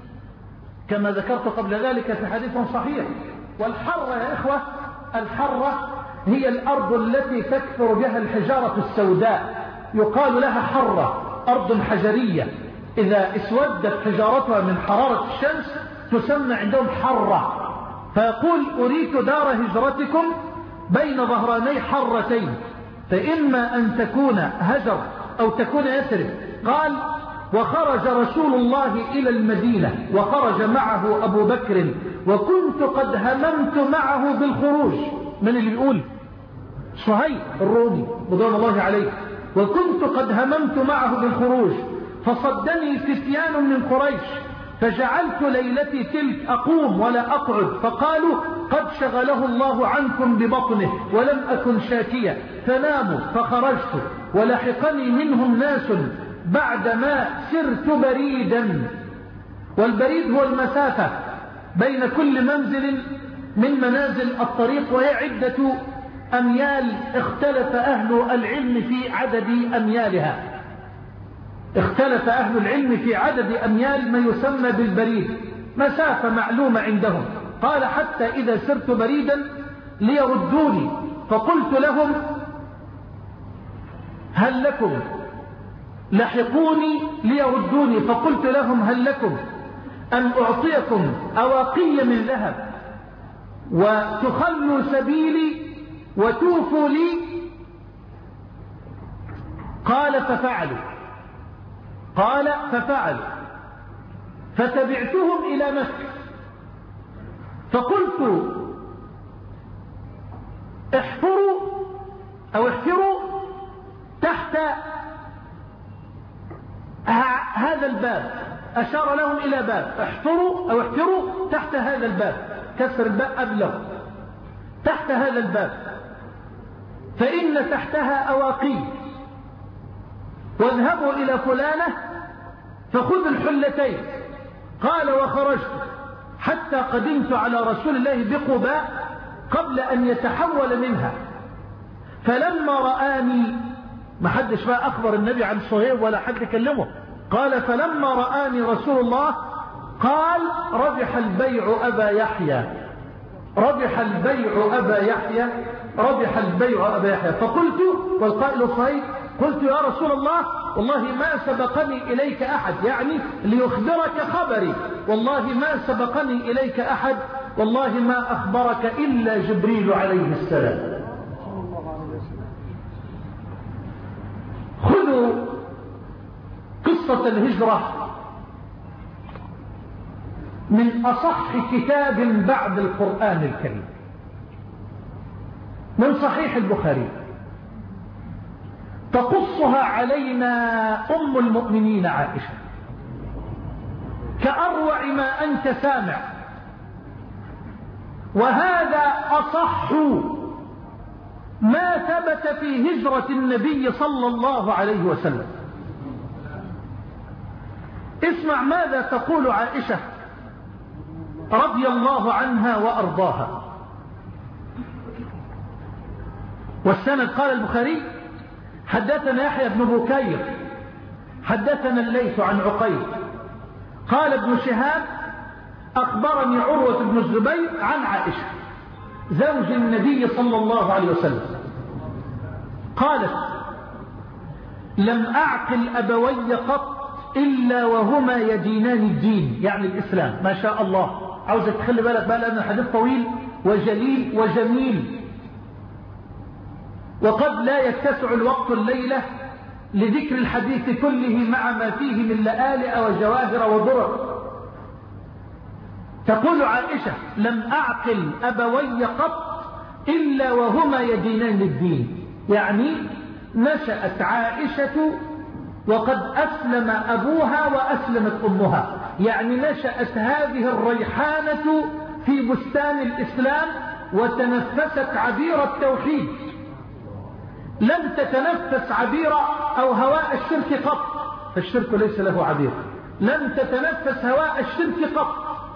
كما ذكرت قبل ذلك في حديث صحيح. والحرة يا إخوة، الحرة هي الأرض التي تكثر بها الحجارة السوداء، يقال لها حرة، أرض حجرية إذا اسودت حجارتها من حرارة الشمس تسمى عندهم حرة. فيقول أريت دار هجرتكم بين ظهراني حرتين، فإما أن تكون هجر أو تكون يثرب. قال وخرج رسول الله إلى المدينة وخرج معه أبو بكر وكنت قد هممت معه بالخروج. من اللي بيقول؟ صهيب الرومي رضوان الله عليه. وكنت قد هممت معه بالخروج فصدني فتيان من قريش فجعلت ليلتي تلك أقوم ولا أقعد، فقالوا قد شغله الله عنكم ببطنه ولم أكن شاكيا، فناموا فخرجت ولحقني منهم ناس بعدما سرت بريدا. والبريد هو المسافة بين كل منزل من منازل الطريق، وهي عدة أميال اختلف أهل العلم في عدد أميالها. اختلف أهل العلم في عدد أميال ما يسمى بالبريد، مسافة معلومة عندهم. قال حتى إذا سرت بريدا ليردوني فقلت لهم هل لكم، لحقوني ليردوني فقلت لهم هل لكم أن أعطيكم أواقي من ذهب وتخلوا سبيلي وتوفوا لي؟ قال ففعلوا قال ففعلوا فتبعتهم إلى مكة فقلت احفروا أو احفروا تحت هذا الباب. أشار لهم إلى باب، احفروا أو احفروا تحت هذا الباب، كسر الباب أبلغ، تحت هذا الباب فإن تحتها أواقي، واذهبوا إلى فلانة فخذوا الحلتين. قال وخرجت حتى قدمت على رسول الله بقباء قبل أن يتحول منها، فلما رآني، ما حدش بقى أخبر النبي عن صهيب ولا حد كلمه، قال فلما رآني رسول الله قال ربح البيع أبا يحيى، ربح البيع أبا يحيى، ربح البيع أبا يحيى. فقلت والقائل صهيب قلت يا رسول الله والله ما سبقني إليك أحد، يعني ليخبرك خبري، والله ما سبقني إليك أحد، والله ما أخبرك إلا جبريل عليه السلام. خذوا قصة الهجرة من أصح كتاب بعد القرآن الكريم، من صحيح البخاري، تقصها علينا أم المؤمنين عائشة كأروع ما أنت سامع، وهذا أصح ما ثبت في هجرة النبي صلى الله عليه وسلم. اسمع ماذا تقول عائشة رضي الله عنها وأرضاها. والسند قال البخاري حدثنا يحيى بن بكير حدثنا الليث عن عقيل قال ابن شهاب أخبرني عروة بن الزبير عن عائشة زوج النبي صلى الله عليه وسلم قالت لم أعقل أبوي قط إلا وهما يدينان الدين، يعني الإسلام. ما شاء الله، عاوزك تخلي بالك بقى لأن الحديث طويل وجليل وجميل، وقد لا يتسع الوقت الليلة لذكر الحديث كله مع ما فيه من لآلئ وجواهر وضرر. تقول عائشة: لم أعقل أبوي قط إلا وهما يدينان للدين. يعني نشأت عائشة وقد أسلم أبوها وأسلمت أمها، يعني نشأت هذه الريحانة في بستان الإسلام وتنفست عبير التوحيد، لم تتنفس عبير أو هواء الشرك قط، فالشرك ليس له عبير. لم تتنفس هواء الشرك قط،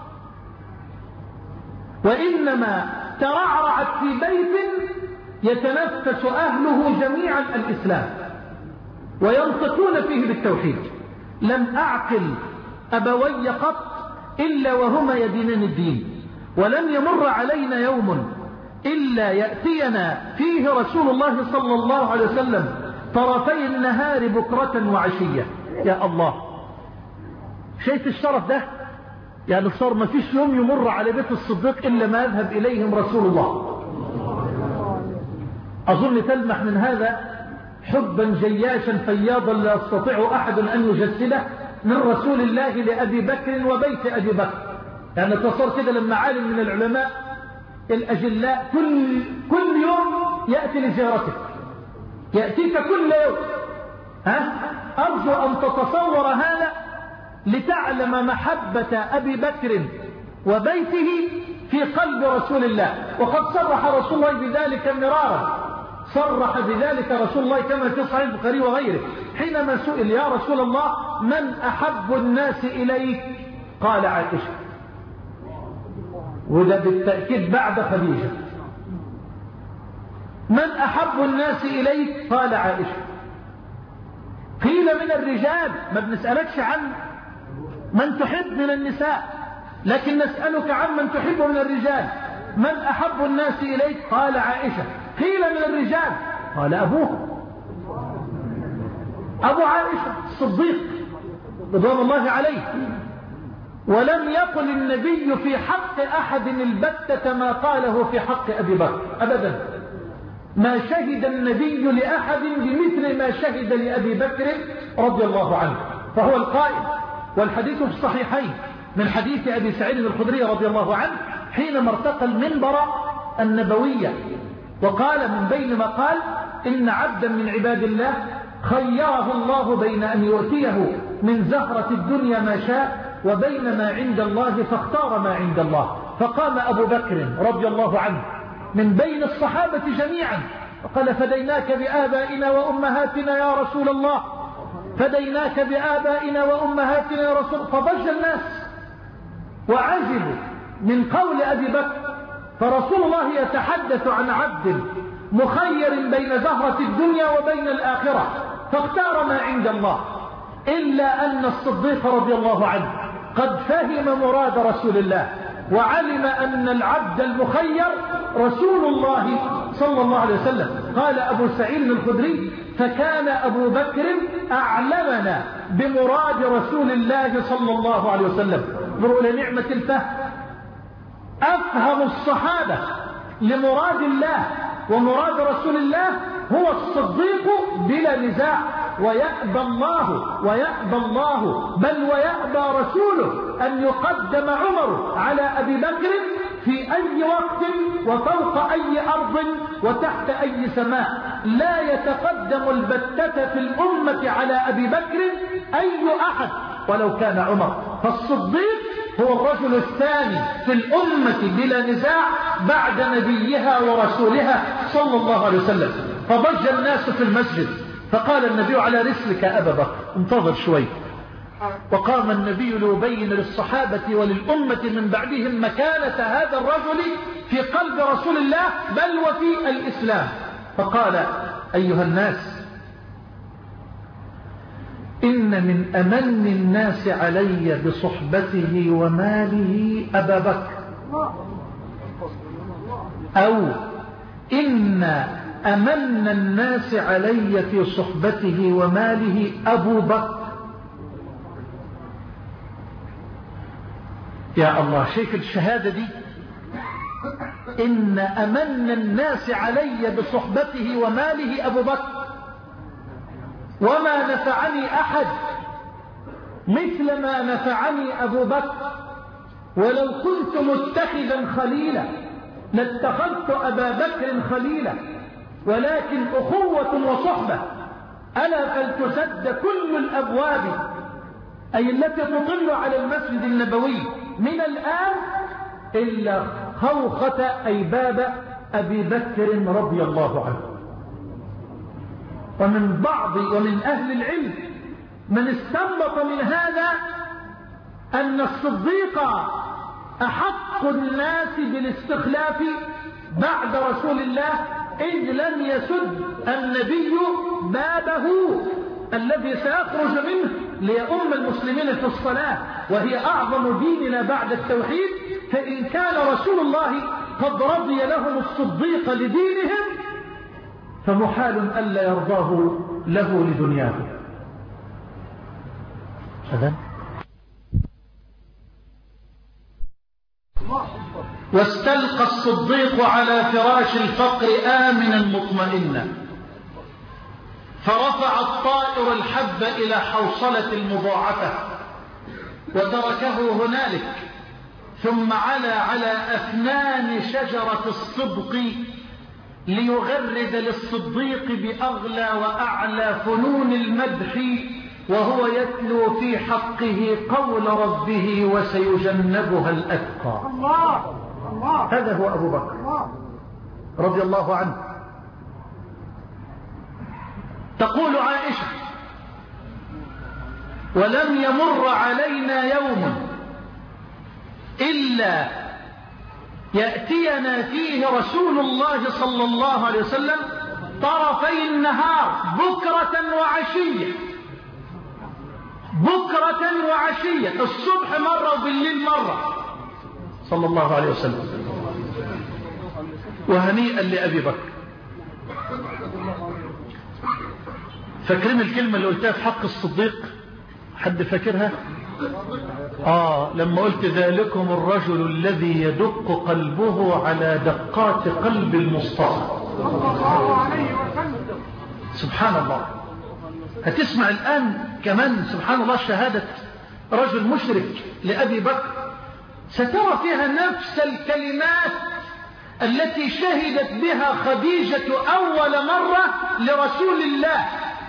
وإنما ترعرعت في بيت يتنفس أهله جميعا الإسلام وينطقون فيه بالتوحيد. لم أعقل أبوي قط إلا وهما يدينان الدين، ولن يمر علينا يوم إلا يأتينا فيه رسول الله صلى الله عليه وسلم طرفي النهار بكرة وعشية. يا الله، شايف الشرف ده؟ يعني صار ما فيش يوم يمر على بيت الصديق إلا ما يذهب إليهم رسول الله. أظن تلمح من هذا حبا جياشا فياضا لا يستطيع أحد أن يجسده من رسول الله لأبي بكر وبيت أبي بكر. يعني تصور كده لما عالم من العلماء الأجلاء كل, كل يوم يأتي لزيارتك، يأتيك كل يوم، ها؟ أرجو أن تتصور هذا لتعلم محبة أبي بكر وبيته في قلب رسول الله. وقد صرح رسول الله بذلك مرارا، صرح بذلك رسول الله كما في صحيح البخاري وغيره حينما سئل: يا رسول الله من أحب الناس إليك؟ قال: عائشة. وده بالتأكيد بعد خديجة. من أحب الناس إليك؟ قال: عائشة. قيل: من الرجال. ما بنسألكش عن من تحب من النساء، لكن نسألك عن من تحب من الرجال. من أحب الناس إليك؟ قال: عائشة. قيل: من الرجال؟ قال: أبوه، أبو عائشة الصديق رضوان الله عليه. ولم يقل النبي في حق أحد البتة ما قاله في حق أبي بكر أبدا. ما شهد النبي لأحد بمثل ما شهد لأبي بكر رضي الله عنه، فهو القائل. والحديث في الصحيحين من حديث أبي سعيد الخدري رضي الله عنه حينما ارتقى المنبر النبوية وقال من بين ما قال: إن عبدا من عباد الله خيره الله بين أن يؤتيه من زهرة الدنيا ما شاء وبين ما عند الله فاختار ما عند الله. فقام أبو بكر رضي الله عنه من بين الصحابة جميعا وقال: فديناك بآبائنا وأمهاتنا يا رسول الله، فديناك بآبائنا وأمهاتنا يا رسول الله. فضج الناس وعجبوا من قول أبي بكر. فرسول الله يتحدث عن عبد مخير بين زهرة الدنيا وبين الآخرة فاختار ما عند الله، إلا أن الصديق رضي الله عنه قد فهم مراد رسول الله وعلم أن العبد المخير رسول الله صلى الله عليه وسلم. قال أبو سعيد الخدري: فكان أبو بكر أعلمنا بمراد رسول الله صلى الله عليه وسلم. انظروا إلى نعمة الفهم. أفهم الصحابة لمراد الله ومراد رسول الله هو الصديق بلا نزاع، ويأبى الله ويأبى الله بل ويأبى رسوله أن يقدم عمر على أبي بكر في أي وقت وفوق أي أرض وتحت أي سماء. لا يتقدم البتة في الأمة على أبي بكر أي أحد ولو كان عمر. فالصديق هو الرجل الثاني في الأمة بلا نزاع بعد نبيها ورسولها صلى الله عليه وسلم. فضج الناس في المسجد فقال النبي: على رسلك أبا بكر، انتظر شوي. وقام النبي ليبين للصحابة وللأمة من بعدهم مكانة هذا الرجل في قلب رسول الله بل وفي الإسلام. فقال: أيها الناس، إن من أمن الناس علي بصحبته وماله أبا بكر، أو إن أمن الناس علي في صحبته وماله أبو بكر. يا الله، شايف الشهادة دي؟ إن أمن الناس علي بصحبته وماله أبو بكر، وما نفعني أحد مثل ما نفعني أبو بكر. ولو كنت متخذا خليلا لاتخذت أبا بكر خليلا، ولكن أخوة وصحبة. ألا فلتسد كل الأبواب أي التي تطل على المسجد النبوي من الآن إلا خوخة أي باب أبي بكر رضي الله عنه. ومن بعض ومن أهل العلم من استنبط من هذا أن الصديق أحق الناس بالاستخلاف بعد رسول الله، إذ لم يسد النبي بابه الذي سيخرج منه ليؤم المسلمين في الصلاة، وهي أعظم ديننا بعد التوحيد. فإن كان رسول الله قد رضي لهم الصديق لدينهم فمحال ألا يرضاه له لدنياه. هذا واستلقى الصديق على فراش الفقر آمنا مطمئنا، فرفع الطائر الحب إلى حوصلة المضاعفة وتركه هنالك، ثم علا على أفنان شجرة الصدق ليغرد للصديق بأغلى وأعلى فنون المدح، وهو يتلو في حقه قول ربه وسيجنبها الأتقى. الله الله. هذا هو أبو بكر رضي الله عنه. تقول عائشة: ولم يمر علينا يوم إلا يأتينا فيه رسول الله صلى الله عليه وسلم طرفي النهار بكرة وعشية، بكرة وعشية، الصبح مرة وبالليل مرة، صلى الله عليه وسلم. وهنيئا لأبي بكر. فاكرين الكلمة اللي قلتها في حق الصديق؟ حد فاكرها؟ آه لما قلت: ذلكم الرجل الذي يدق قلبه على دقات قلب المصطفى. سبحان الله. هتسمع الآن كمان سبحان الله شهادة رجل مشرك لأبي بكر، سترى فيها نفس الكلمات التي شهدت بها خديجة أول مرة لرسول الله.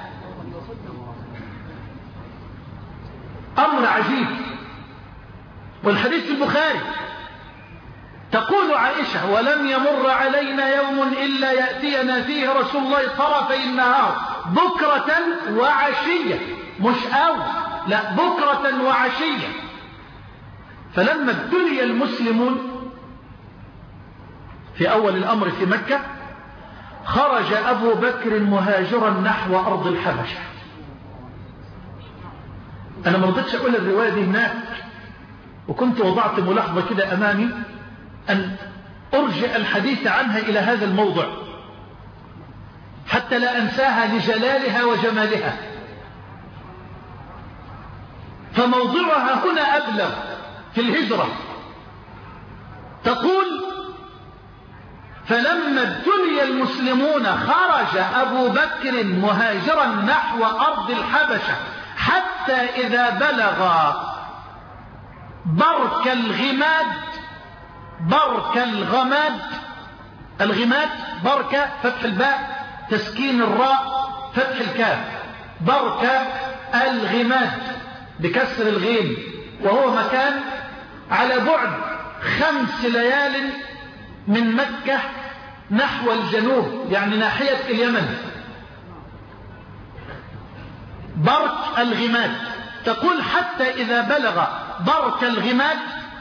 أمر عجيب. والحديث في البخاري. تقول عائشة: ولم يمر علينا يوم إلا يأتينا فيه رسول الله طرفي النهار بكرة وعشية، مش أو لا، بكرة وعشية. فلما ابتلي المسلمون في أول الأمر في مكة، خرج أبو بكر مهاجرا نحو أرض الحبشة. أنا ما رضيتش أقول الرواية دي هناك، وكنت وضعت ملاحظة كده أمامي أن أرجع الحديث عنها إلى هذا الموضع حتى لا أنساها لجلالها وجمالها. فموضعها هنا أبلغ في الهجرة. تقول: فلما ابتلي المسلمون خرج أبو بكر مهاجرا نحو أرض الحبشة حتى إذا بلغ برك الغماد. برك الغماد، الغماد بركة فتح الباء تسكين الراء فتح الكاف، برك الغماد بكسر الغين، وهو مكان على بعد خمس ليال من مكة نحو الجنوب، يعني ناحية اليمن. برك الغماد. تقول: حتى إذا بلغ برك الغماد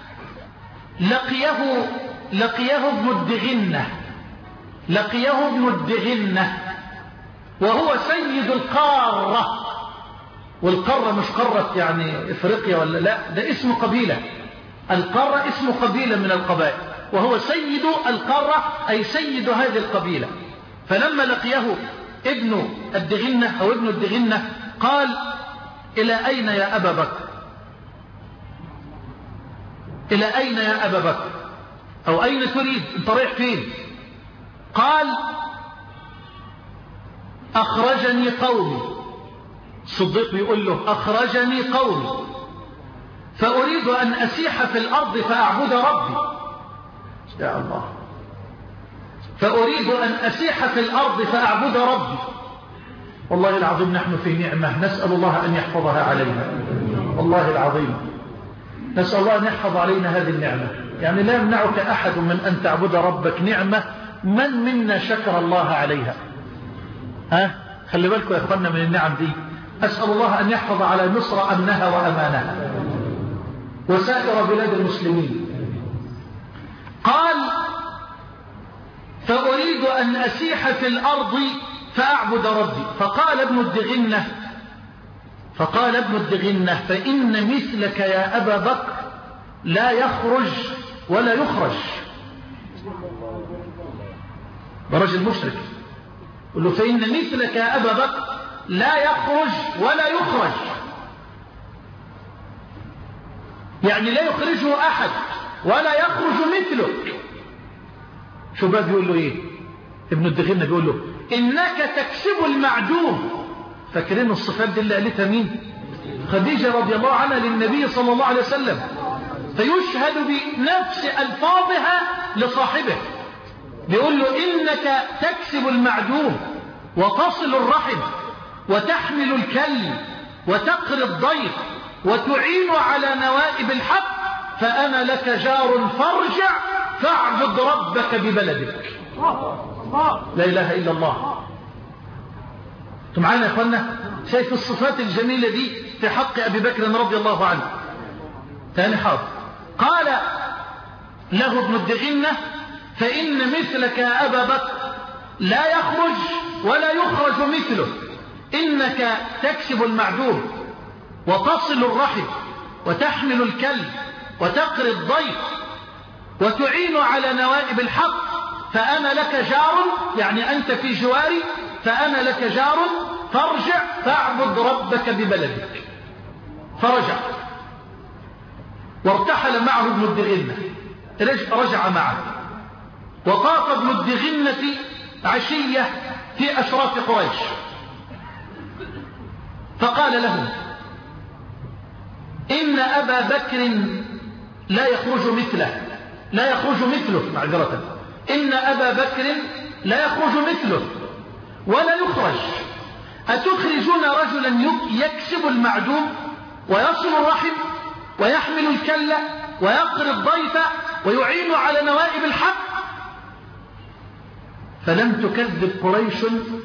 لقيه لقيه ابن الدغنة لقيه ابن الدغنة وهو سيد القارة. والقارة مش قارة يعني إفريقيا ولا لا، ده اسم قبيلة. القارة اسم قبيلة من القبائل، وهو سيد القارة أي سيد هذه القبيلة. فلما لقيه ابن الدغنة أو ابن الدغنة قال: إلى أين يا أبا بكر؟ إلى أين يا أبا بكر؟ أو أين تريد؟ أنت رايح فين؟ قال: أخرجني قومي. الصديق بيقول له: أخرجني قومي فأريد أن أسيح في الأرض فأعبد ربي. يا الله. فأريد أن أسيح في الأرض فأعبد ربي. والله العظيم نحن في نعمة نسأل الله أن يحفظها علينا. والله العظيم نسأل الله أن يحفظ علينا هذه النعمة. يعني لا يمنعك أحد من أن تعبد ربك نعمة من منا شكر الله عليها. ها خلي بالكم يا أخوانا من النعم دي. أسأل الله أن يحفظ على مصر أمنها وأمانها وسائر بلاد المسلمين. قال فأريد أن أسيح في الأرض فأعبد ربي. فقال ابن الدغنة فقال ابن الدغنة فإن مثلك يا أبا بكر لا يخرج ولا يخرج. برجل مشرك يقول له فإن مثلك يا أبا بكر لا يخرج ولا يخرج، يعني لا يخرجه أحد ولا يخرج مثلك. شو بقى بيقول له إيه ابن الدغنة؟ بيقول له إنك تكسب المعدوم. فاكرين الصفات دي اللي قالتها مين؟ خديجة رضي الله عنها للنبي صلى الله عليه وسلم، فيشهد بنفس ألفاظها لصاحبه. بيقول له إنك تكسب المعدوم وتصل الرحم وتحمل الكل وتقري الضيف وتعين على نوائب الحق، فأنا لك جار فارجع فاعبد ربك ببلدك. لا إله إلا الله. انتم معانا يا اخوانا؟ شايف الصفات الجميلة دي في حق أبي بكر رضي الله عنه. ثاني حاضر. قال له ابن الدغنة فإن مثلك يا أبا بكر لا يخرج ولا يخرج مثله، إنك تكسب المعدوم وتصل الرحم وتحمل الكلب وتقري الضيف وتعين على نوائب الحق، فأنا لك جار، يعني أنت في جواري، فأنا لك جار فارجع فاعبد ربك ببلدك. فرجع وارتحل معه ابن الدغنة، رجع معه. وطاف ابن الدغنة عشية في أشراف قريش، فقال لهم إن أبا بكر لا يخرج مثله لا يخرج مثله معذرة إن أبا بكر لا يخرج مثله ولا يخرج. أتخرجون رجلا يكسب المعدوم ويصل الرحم ويحمل الكلة ويقري الضيف ويعين على نوائب الحق؟ فلم تكذب قريش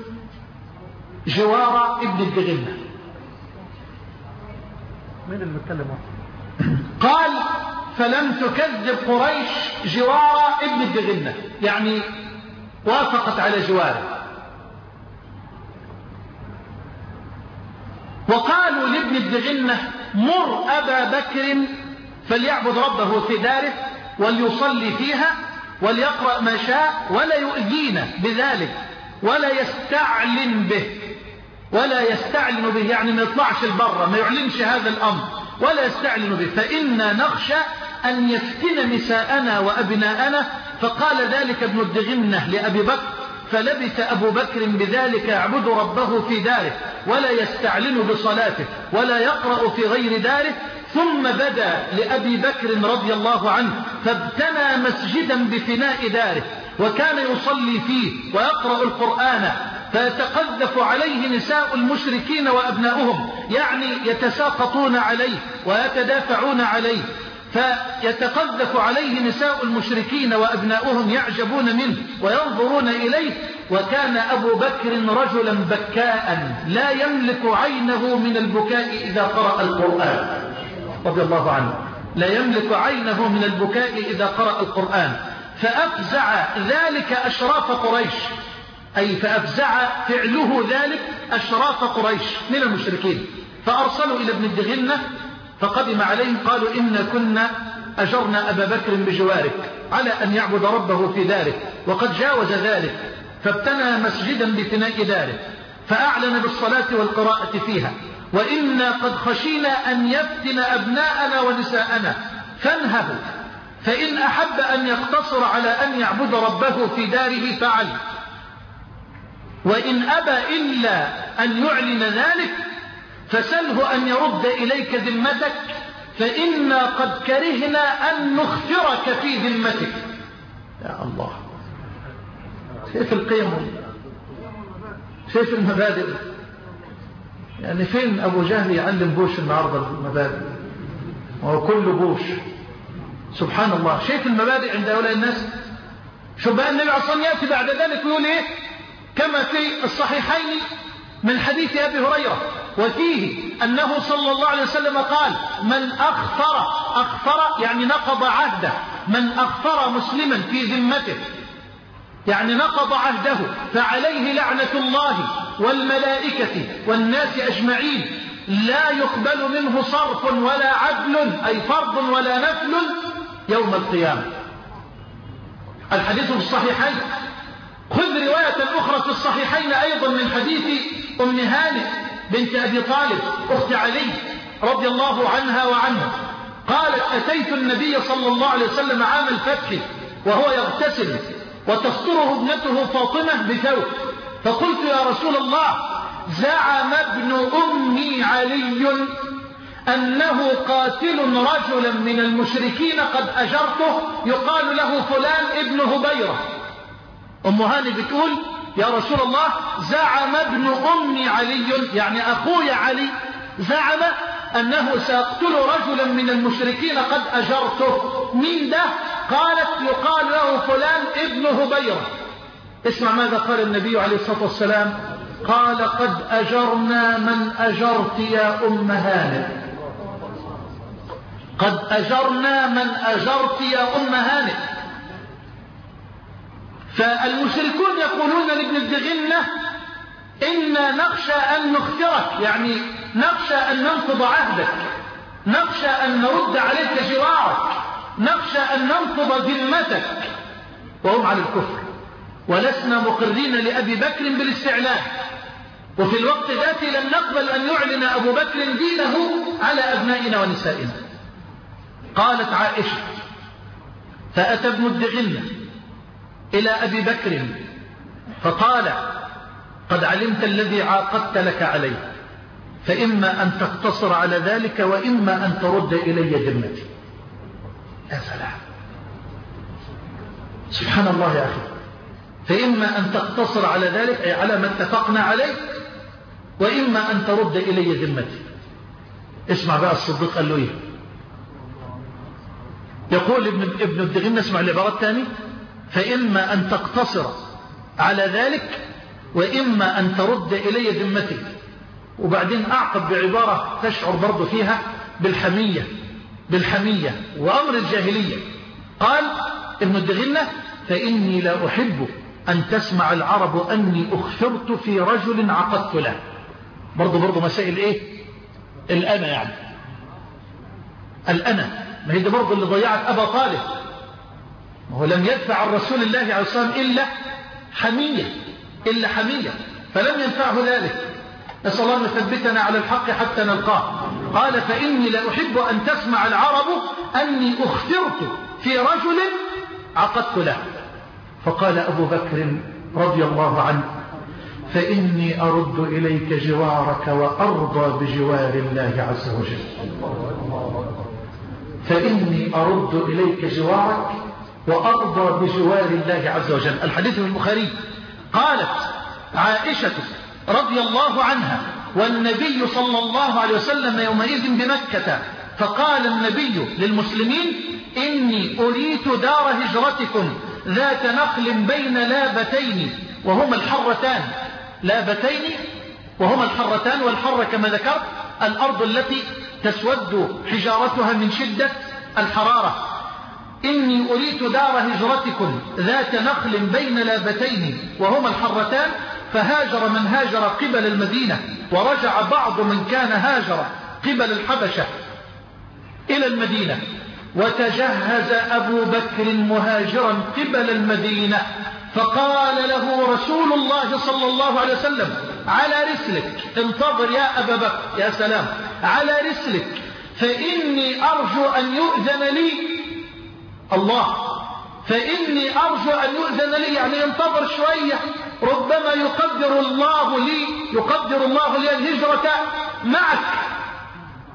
جوار ابن الدغنة. مين اللي بيتكلم؟ قال فلم تكذب قريش جوار ابن الدغنة، يعني وافقت على جواره. وقالوا لابن الدغنة مر أبا بكر فليعبد ربه في داره وليصلي فيها وليقرأ ما شاء ولا يؤذينا بذلك ولا يستعلن به ولا يستعلن به يعني ما يطلعش البر، ما يعلنش هذا الأمر ولا يستعلن به، فإنا نخشى أن يفتن نساءنا وأبناءنا. فقال ذلك ابن الدغنة لأبي بكر، فلبث أبو بكر بذلك يعبد ربه في داره ولا يستعلن بصلاته ولا يقرأ في غير داره. ثم بدا لأبي بكر رضي الله عنه فابتنى مسجدا بفناء داره وكان يصلي فيه ويقرأ القرآن، فيتقذف عليه نساء المشركين وأبناؤهم، يعني يتساقطون عليه ويتدافعون عليه، فيتقذف عليه نساء المشركين وأبناؤهم يعجبون منه وينظرون إليه. وكان أبو بكر رجلا بكاء لا يملك عينه من البكاء إذا قرأ القرآن رضي الله عنه، لا يملك عينه من البكاء إذا قرأ القرآن. فأفزع ذلك أشراف قريش، أي فأفزع فعله ذلك أشراف قريش من المشركين، فأرسلوا إلى ابن الدغنة فقدم عليهم قالوا إن كنا أجرنا أبا بكر بجوارك على أن يعبد ربه في داره وقد جاوز ذلك، فابتنى مسجدا بفناء داره فأعلن بالصلاة والقراءة فيها، وإنا قد خشينا أن يفتن أبناءنا ونساءنا فانهه، فإن أحب أن يقتصر على أن يعبد ربه في داره فعل، وإن أبى إلا أن يعلن ذلك فسله أن يرد إليك ذمتك فإنا قد كرهنا أن نخفرك في ذمتك. يا الله، شايف القيم، شايف المبادئ. يعني فين أبو جهل يعلم بوش النهاردة المبادئ؟ وهو كل بوش. سبحان الله، شايف المبادئ عند هؤلاء الناس. شو بقى النبي عليه الصلاة والسلام يأتي بعد ذلك ويقول إيه؟ كما في الصحيحين من حديث أبي هريرة وفيه أنه صلى الله عليه وسلم قال: من أخفر أخفر يعني نقض عهده، من أخفر مسلما في ذمته يعني نقض عهده فعليه لعنة الله والملائكة والناس أجمعين، لا يقبل منه صرف ولا عدل أي فرض ولا نفل يوم القيامة. الحديث في الصحيحين. خذ رواية أخرى في الصحيحين أيضا من حديث أم هانئ بنت أبي طالب أخت علي رضي الله عنها وعنه، قالت: أتيت النبي صلى الله عليه وسلم عام الفتح وهو يغتسل وتستره ابنته فاطمة بثوب، فقلت: يا رسول الله، زعم ابن أمي علي أنه قاتل رجلا من المشركين قد أجرته يقال له فلان ابن هبيرة. أم هاني بتقول: يا رسول الله، زعم ابن أمي علي يعني أخوي علي زعم أنه سيقتل رجلا من المشركين قد أجرته. مين ده؟ قالت: يقال له فلان ابن هبيرة. اسمع ماذا قال النبي عليه الصلاة والسلام. قال: قد أجرنا من أجرت يا أم هانئ، قد أجرنا من أجرت يا أم هانئ. فالمشركون يقولون لابن الدغنة: إنا نخشى أن نخفرك، يعني نخشى أن ننقض عهدك، نخشى أن نرد عليك جوارك، نخشى أن ننقض ذمتك، وهم على الكفر، ولسنا مقرين لأبي بكر بالاستعلان، وفي الوقت ذاته لم نقبل أن يعلن أبو بكر دينه على أبنائنا ونسائنا. قالت عائشة: فأتى ابن الدغنة إلى أبي بكر فقال: قد علمت الذي عاقدت لك عليه، فإما أن تقتصر على ذلك وإما أن ترد إلي ذمتي. يا سلام، سبحان الله يا أخي. فإما أن تقتصر على ذلك أي على ما اتفقنا عليه، وإما أن ترد إلي ذمتي. اسمع بقى الصديق قال له إيه. يقول ابن ابن الدغنة، اسمع العبارات الثانية: فإما أن تقتصر على ذلك وإما أن ترد إلي ذمتي. وبعدين أعقب بعبارة تشعر برضو فيها بالحمية بالحمية وأمر الجاهلية. قال ابن الدغنة: فإني لا أحب أن تسمع العرب أني أخفرت في رجل عقدت له. برضو برضو مسائل إيه؟ الأنا، يعني الأنا، ما هي دي برضو اللي ضيعت أبا طالب. وهو لم يدفع عن رسول الله عليه الصلاة والسلام إلا حمية إلا حمية فلم ينفعه ذلك. نسأل الله أن يثبتنا على الحق حتى نلقاه. قال: فإني لا أحب أن تسمع العرب أني أخفرت في رجل عقدت له. فقال أبو بكر رضي الله عنه: فإني أرد إليك جوارك وأرضى بجوار الله عز وجل. فإني أرد إليك جوارك وأرضى بجوار الله عز وجل. الحديث من البخاري. قالت عائشة رضي الله عنها: والنبي صلى الله عليه وسلم يومئذ بمكة، فقال النبي للمسلمين: إني أريت دار هجرتكم ذات نخل بين لابتين وهما الحرتان. لابتين وهما الحرتان، والحرة كما ذكرت الأرض التي تسود حجارتها من شدة الحرارة. إني أريت دار هجرتكم ذات نخل بين لابتين وهما الحرتان، فهاجر من هاجر قبل المدينة، ورجع بعض من كان هاجر قبل الحبشة إلى المدينة. وتجهز أبو بكر مهاجرا قبل المدينة، فقال له رسول الله صلى الله عليه وسلم: على رسلك، انتظر يا أبا بكر، يا سلام، على رسلك، فإني أرجو أن يؤذن لي. الله، فإني أرجو أن يؤذن لي، يعني ينتظر شوية، ربما يقدر الله لي يقدر الله لي الهجرة معك.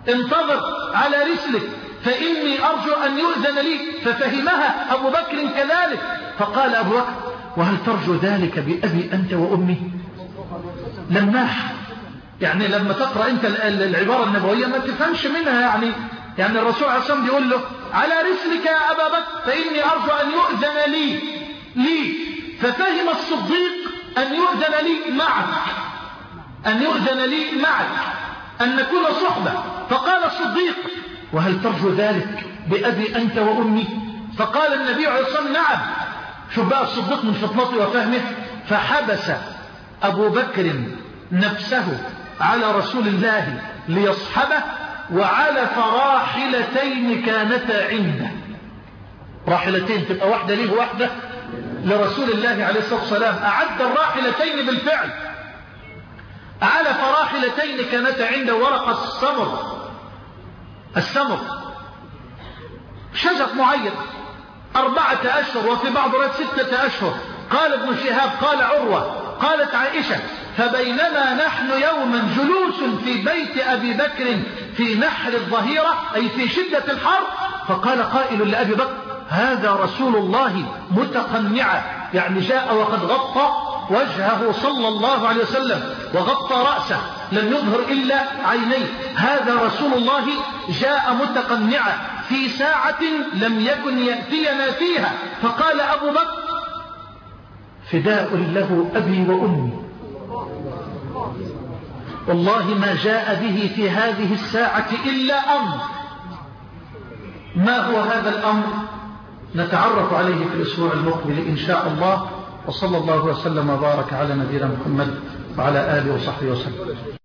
انتظر على رسلك فإني أرجو أن يؤذن لي. ففهمها أبو بكر كذلك. فقال أبو بكر وهل ترجو ذلك بأبي أنت وأمي؟ لماح، يعني لما تقرأ أنت العبارة النبوية ما تفهمش منها، يعني يعني الرسول عليه الصلاة والسلام بيقول له على رسلك يا أبا بكر فإني أرجو أن يؤذن لي لي ففهم الصديق أن يؤذن لي معك، أن يؤذن لي معك، أن نكون صحبة. فقال الصديق وهل ترجو ذلك بأبي أنت وأمي؟ فقال النبي عليه الصلاة والسلام نعم. شوف بقى الصديق من فطنته وفهمه. فحبس أبو بكر نفسه على رسول الله ليصحبه، وعلف راحلتين كانتا عنده. راحلتين تبقى واحدة ليه وواحدة لرسول الله عليه الصلاة والسلام. أعد الراحلتين بالفعل. علف راحلتين كانتا عنده. ورقة السمر، السمر شجر معين أربعة أشهر، وفي بعض الروايات ستة أشهر. قال ابن شهاب قال عروة قالت عائشة فبينما نحن يوما جلوس في بيت أبي بكر في نحر الظهيرة أي في شدة الحر، فقال قائل لأبي بكر هذا رسول الله متقنعا، يعني جاء وقد غطى وجهه صلى الله عليه وسلم وغطى رأسه لم يظهر إلا عينيه. هذا رسول الله جاء متقنعا في ساعة لم يكن يأتينا فيها. فقال أبو بكر فداء له أبي وأمي، والله ما جاء به في هذه الساعة إلا أمر. ما هو هذا الأمر؟ نتعرف عليه في الأسبوع المقبل إن شاء الله. وصلى الله وسلم وبارك على نبينا محمد وعلى آله وصحبه وسلم.